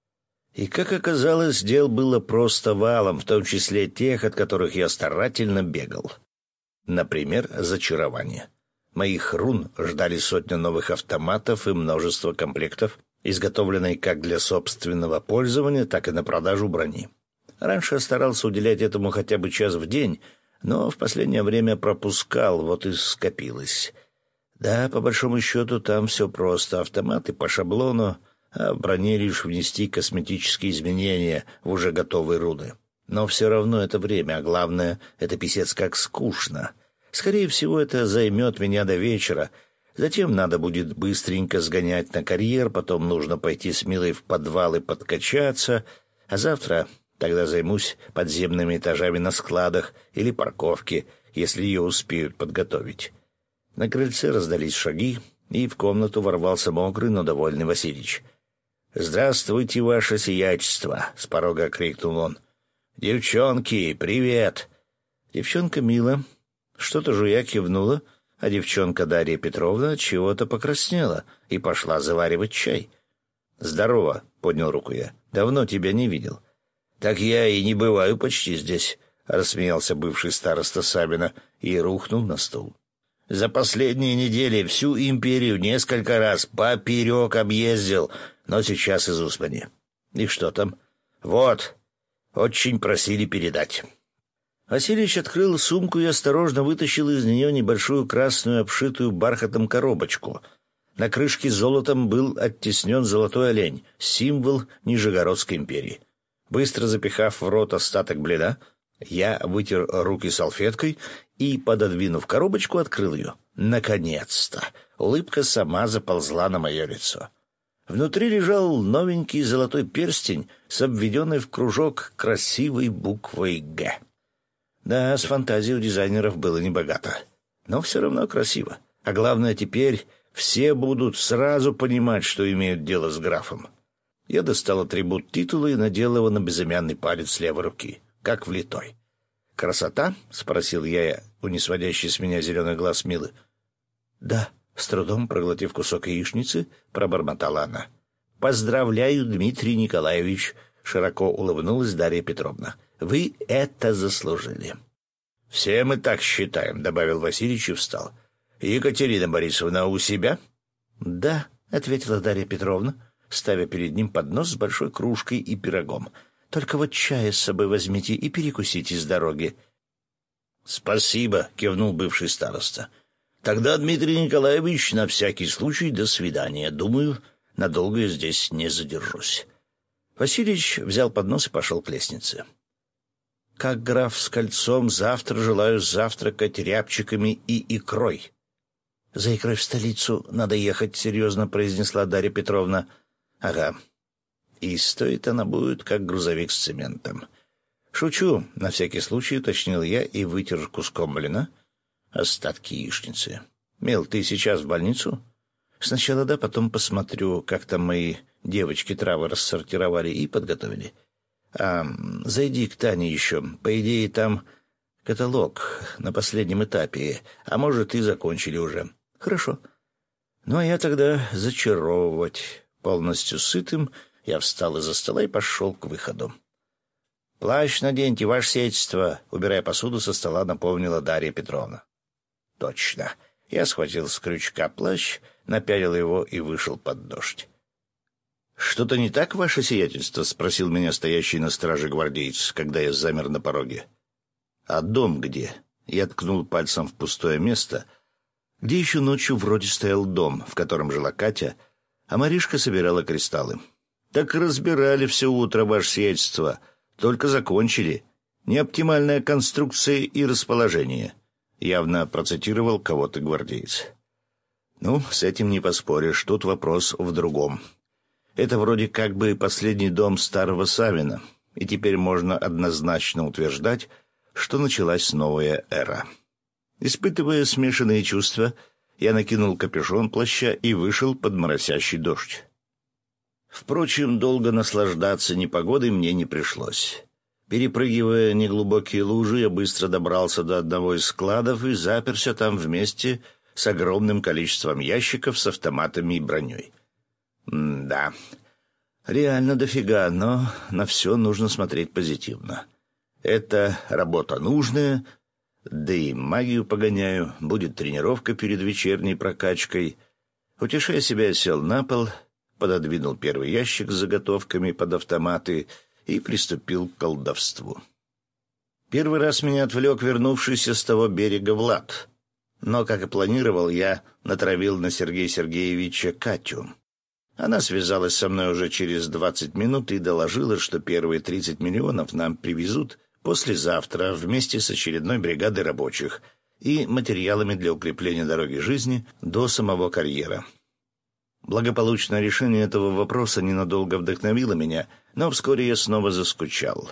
И, как оказалось, дел было просто валом, в том числе тех, от которых я старательно бегал. Например, зачарование. Моих рун ждали сотни новых автоматов и множество комплектов, изготовленной как для собственного пользования, так и на продажу брони. Раньше я старался уделять этому хотя бы час в день, но в последнее время пропускал, вот и скопилось. Да, по большому счету, там все просто. Автоматы по шаблону, а в броне лишь внести косметические изменения в уже готовые руны. Но все равно это время, а главное, это писец как скучно. Скорее всего, это займет меня до вечера. Затем надо будет быстренько сгонять на карьер, потом нужно пойти с Милой в подвал и подкачаться, а завтра тогда займусь подземными этажами на складах или парковке, если ее успеют подготовить. На крыльце раздались шаги, и в комнату ворвался мокрый, но довольный Васильич. «Здравствуйте, ваше сиятельство!» — с порога крикнул он. «Девчонки, привет!» Девчонка Мила что-то жуя кивнула, а девчонка Дарья Петровна чего-то покраснела и пошла заваривать чай. «Здорово!» — поднял руку я. «Давно тебя не видел». «Так я и не бываю почти здесь», — рассмеялся бывший староста Сабина и рухнул на стул. «За последние недели всю империю несколько раз поперек объездил, но сейчас из Усмани. И что там? Вот, очень просили передать». Васильевич открыл сумку и осторожно вытащил из нее небольшую красную, обшитую бархатом коробочку. На крышке золотом был оттеснен золотой олень, символ Нижегородской империи. Быстро запихав в рот остаток блина, я вытер руки салфеткой и, пододвинув коробочку, открыл ее. Наконец-то! Улыбка сама заползла на мое лицо. Внутри лежал новенький золотой перстень с обведенной в кружок красивой буквой «Г». Да, с фантазией у дизайнеров было небогато, но все равно красиво. А главное, теперь все будут сразу понимать, что имеют дело с графом. Я достал атрибут титула и надел его на безымянный палец левой руки, как влитой. «Красота?» — спросил я у несводящей с меня зеленый глаз Милы. «Да», — с трудом проглотив кусок яичницы, пробормотала она. «Поздравляю, Дмитрий Николаевич», — широко улыбнулась Дарья Петровна. «Вы это заслужили». «Все мы так считаем», — добавил Васильевич и встал. «Екатерина Борисовна, у себя?» «Да», — ответила Дарья Петровна, ставя перед ним поднос с большой кружкой и пирогом. «Только вот чая с собой возьмите и перекусите с дороги». «Спасибо», — кивнул бывший староста. «Тогда, Дмитрий Николаевич, на всякий случай до свидания. Думаю, надолго я здесь не задержусь». Васильевич взял поднос и пошел к лестнице. «Как граф с кольцом, завтра желаю завтракать рябчиками и икрой». «За икрой в столицу надо ехать», — серьезно произнесла Дарья Петровна. «Ага. И стоит она будет, как грузовик с цементом». «Шучу», — на всякий случай уточнил я и вытер куском блина остатки яичницы. «Мел, ты сейчас в больницу?» «Сначала да, потом посмотрю, как там мои девочки травы рассортировали и подготовили. А зайди к Тане еще. По идее, там каталог на последнем этапе, а может, и закончили уже». «Хорошо. Ну, а я тогда зачаровывать». Полностью сытым я встал из-за стола и пошел к выходу. «Плащ наденьте, ваше сиятельство», — убирая посуду со стола, напомнила Дарья Петровна. «Точно». Я схватил с крючка плащ, напялил его и вышел под дождь. «Что-то не так, ваше сиятельство?» — спросил меня стоящий на страже гвардеец, когда я замер на пороге. «А дом где?» Я ткнул пальцем в пустое место, где еще ночью вроде стоял дом, в котором жила Катя, а Маришка собирала кристаллы. «Так разбирали все утро, ваше сиятельство. Только закончили. Неоптимальная конструкция и расположение», — явно процитировал кого-то гвардеец. «Ну, с этим не поспоришь. Тут вопрос в другом. Это вроде как бы последний дом старого Савина, и теперь можно однозначно утверждать, что началась новая эра». Испытывая смешанные чувства, я накинул капюшон плаща и вышел под моросящий дождь. Впрочем, долго наслаждаться непогодой мне не пришлось. Перепрыгивая неглубокие лужи, я быстро добрался до одного из складов и заперся там вместе с огромным количеством ящиков с автоматами и броней. М-да, реально дофига, но на все нужно смотреть позитивно. Это работа нужная, да и магию погоняю, будет тренировка перед вечерней прокачкой. Утешая себя, сел на пол, пододвинул первый ящик с заготовками под автоматы и приступил к колдовству. Первый раз меня отвлек вернувшийся с того берега Влад. Но, как и планировал, я натравил на Сергея Сергеевича Катю. Она связалась со мной уже через двадцать минут и доложила, что первые тридцать миллионов нам привезут послезавтра вместе с очередной бригадой рабочих и материалами для укрепления дороги жизни до самого карьера. Благополучное решение этого вопроса ненадолго вдохновило меня, но вскоре я снова заскучал.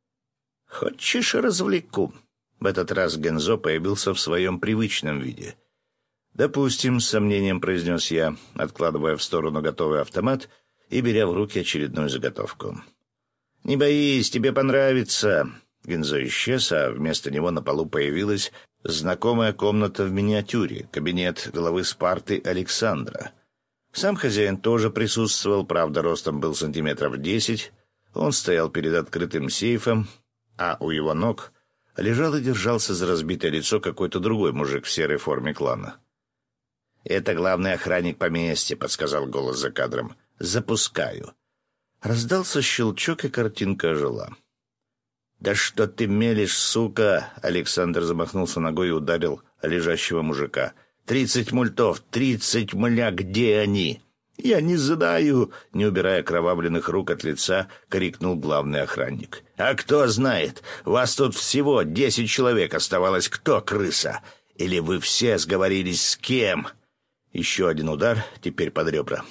«Хочешь, развлеку?» В этот раз Гензо появился в своем привычном виде. «Допустим», — с сомнением произнес я, откладывая в сторону готовый автомат и беря в руки очередную заготовку. «Не боись, тебе понравится». Гензо исчез, а вместо него на полу появилась знакомая комната в миниатюре, кабинет главы Спарты Александра. Сам хозяин тоже присутствовал, правда, ростом был сантиметров десять. Он стоял перед открытым сейфом, а у его ног лежал и держался за разбитое лицо какой-то другой мужик в серой форме клана. «Это главный охранник поместья», — подсказал голос за кадром. «Запускаю». Раздался щелчок, и картинка ожила. «Да что ты мелешь, сука!» — Александр замахнулся ногой и ударил лежащего мужика. «Тридцать мультов! Тридцать мля! Где они?» «Я не знаю!» — не убирая окровавленных рук от лица, крикнул главный охранник. «А кто знает? Вас тут всего десять человек оставалось. Кто крыса? Или вы все сговорились с кем?» Еще один удар, теперь под ребра.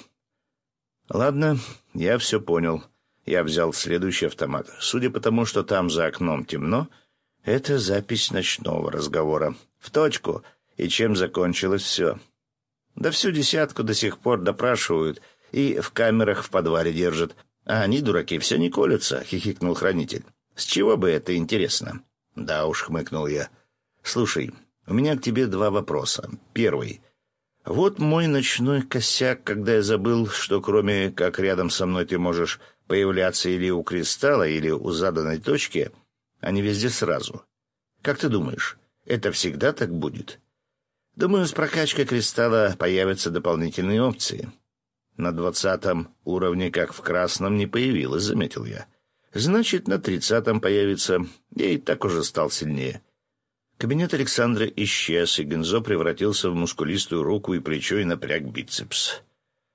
«Ладно, я все понял». Я взял следующий автомат. Судя по тому, что там за окном темно, это запись ночного разговора. В точку. И чем закончилось все? Да всю десятку до сих пор допрашивают и в камерах в подвале держат. А они, дураки, все не колются, — хихикнул хранитель. С чего бы это интересно? Да уж, — хмыкнул я. Слушай, у меня к тебе два вопроса. Первый. Вот мой ночной косяк, когда я забыл, что кроме как рядом со мной ты можешь появляться или у кристалла, или у заданной точки, а не везде сразу. Как ты думаешь, это всегда так будет? Думаю, с прокачкой кристалла появятся дополнительные опции. На двадцатом уровне, как в красном, не появилось, — заметил я. Значит, на тридцатом появится. Я и так уже стал сильнее. Кабинет Александра исчез, и Гензо превратился в мускулистую руку и плечо и напряг бицепс.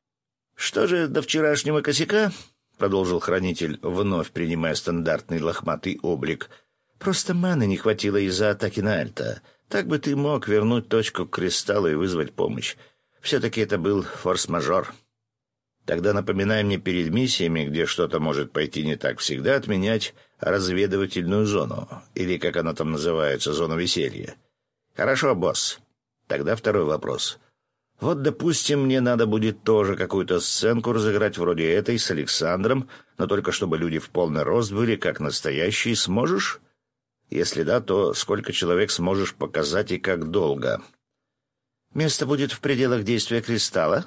«Что же до вчерашнего косяка?» — продолжил хранитель, вновь принимая стандартный лохматый облик. «Просто маны не хватило из-за атаки на Альта. Так бы ты мог вернуть точку к кристаллу и вызвать помощь. Все-таки это был форс-мажор. Тогда напоминай мне перед миссиями, где что-то может пойти не так, всегда отменять разведывательную зону, или, как она там называется, зону веселья. Хорошо, босс. Тогда второй вопрос. Вот, допустим, мне надо будет тоже какую-то сценку разыграть вроде этой с Александром, но только чтобы люди в полный рост были, как настоящие. Сможешь? Если да, то сколько человек сможешь показать и как долго? Место будет в пределах действия кристалла?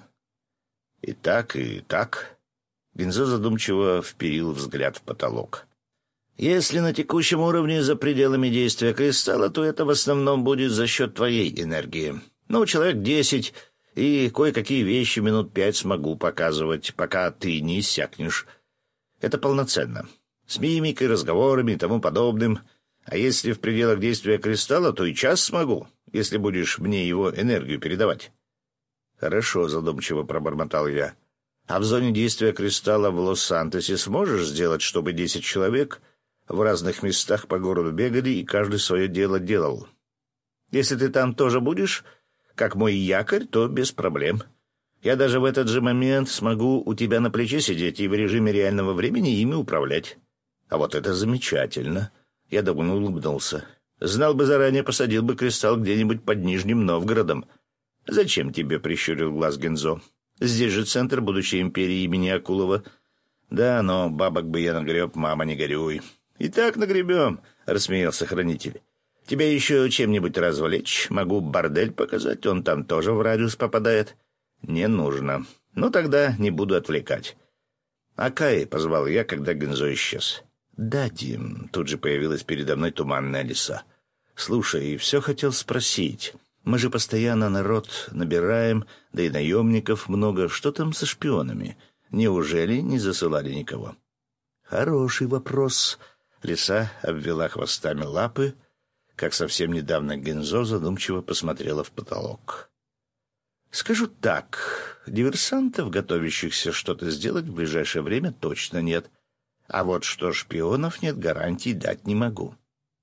И так, и так. Гензо задумчиво вперил взгляд в потолок. Если на текущем уровне за пределами действия кристалла, то это в основном будет за счет твоей энергии. Ну, человек десять, и кое-какие вещи минут пять смогу показывать, пока ты не иссякнешь. Это полноценно. С мимикой, разговорами и тому подобным. А если в пределах действия кристалла, то и час смогу, если будешь мне его энергию передавать. «Хорошо», — задумчиво пробормотал я. «А в зоне действия кристалла в Лос-Сантосе сможешь сделать, чтобы десять человек в разных местах по городу бегали и каждый свое дело делал? Если ты там тоже будешь, как мой якорь, то без проблем. Я даже в этот же момент смогу у тебя на плече сидеть и в режиме реального времени ими управлять». «А вот это замечательно!» — я довольно улыбнулся. «Знал бы заранее, посадил бы кристалл где-нибудь под Нижним Новгородом». «Зачем тебе?» — прищурил глаз Гензо. «Здесь же центр будущей империи имени Акулова». «Да, но бабок бы я нагреб, мама, не горюй». «И так нагребем», — рассмеялся хранитель. «Тебя еще чем-нибудь развлечь? Могу бордель показать, он там тоже в радиус попадает». «Не нужно. Ну, тогда не буду отвлекать». «Акай», — позвал я, когда Гензо исчез. «Да, Дим», — тут же появилась передо мной туманная лиса. «Слушай, все хотел спросить». Мы же постоянно народ набираем, да и наемников много. Что там со шпионами? Неужели не засылали никого?» «Хороший вопрос». Лиса обвела хвостами лапы, как совсем недавно Гензо задумчиво посмотрела в потолок. «Скажу так, диверсантов, готовящихся что-то сделать в ближайшее время, точно нет. А вот что шпионов нет, гарантий дать не могу».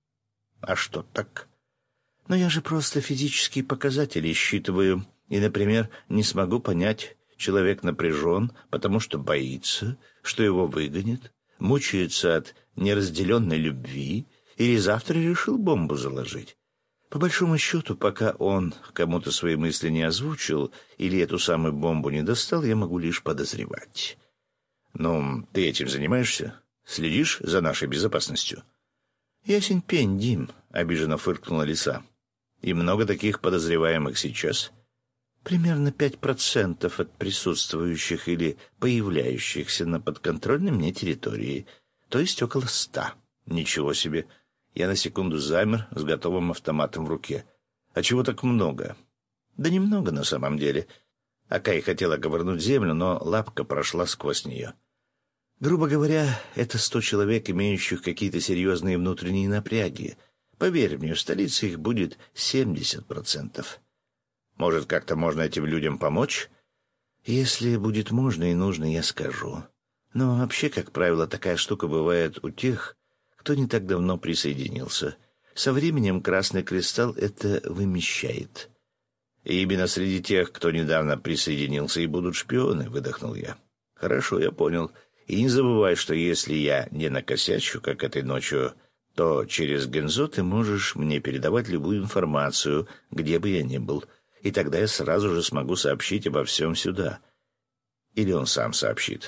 «А что так?» «Но я же просто физические показатели считываю, и, например, не смогу понять, человек напряжен, потому что боится, что его выгонят, мучается от неразделенной любви, или завтра решил бомбу заложить. По большому счету, пока он кому-то свои мысли не озвучил или эту самую бомбу не достал, я могу лишь подозревать». «Ну, ты этим занимаешься? Следишь за нашей безопасностью?» «Ясень пень, Дим», — обиженно фыркнула лиса. «И много таких подозреваемых сейчас?» «Примерно пять процентов от присутствующих или появляющихся на подконтрольной мне территории, то есть около ста». «Ничего себе!» Я на секунду замер с готовым автоматом в руке. «А чего так много?» «Да немного на самом деле». Акай хотела ковырнуть землю, но лапка прошла сквозь нее. «Грубо говоря, это сто человек, имеющих какие-то серьезные внутренние напряги. Поверь мне, в столице их будет семьдесят процентов. Может, как-то можно этим людям помочь? Если будет можно и нужно, я скажу. Но вообще, как правило, такая штука бывает у тех, кто не так давно присоединился. Со временем Красный Кристалл это вымещает». «И именно среди тех, кто недавно присоединился, и будут шпионы», — выдохнул я. «Хорошо, я понял. И не забывай, что если я не накосячу, как этой ночью, то через Гензо ты можешь мне передавать любую информацию, где бы я ни был, и тогда я сразу же смогу сообщить обо всем сюда. Или он сам сообщит.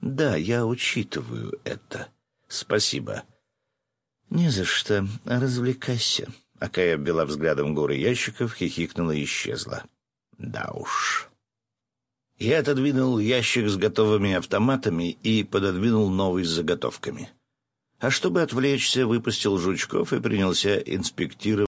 Да, я учитываю это. Спасибо. Не за что. Развлекайся. Акая обвела взглядом горы ящиков, хихикнула и исчезла. Да уж. Я отодвинул ящик с готовыми автоматами и пододвинул новый с заготовками. А чтобы отвлечься, выпустил жучков и принялся инспектировать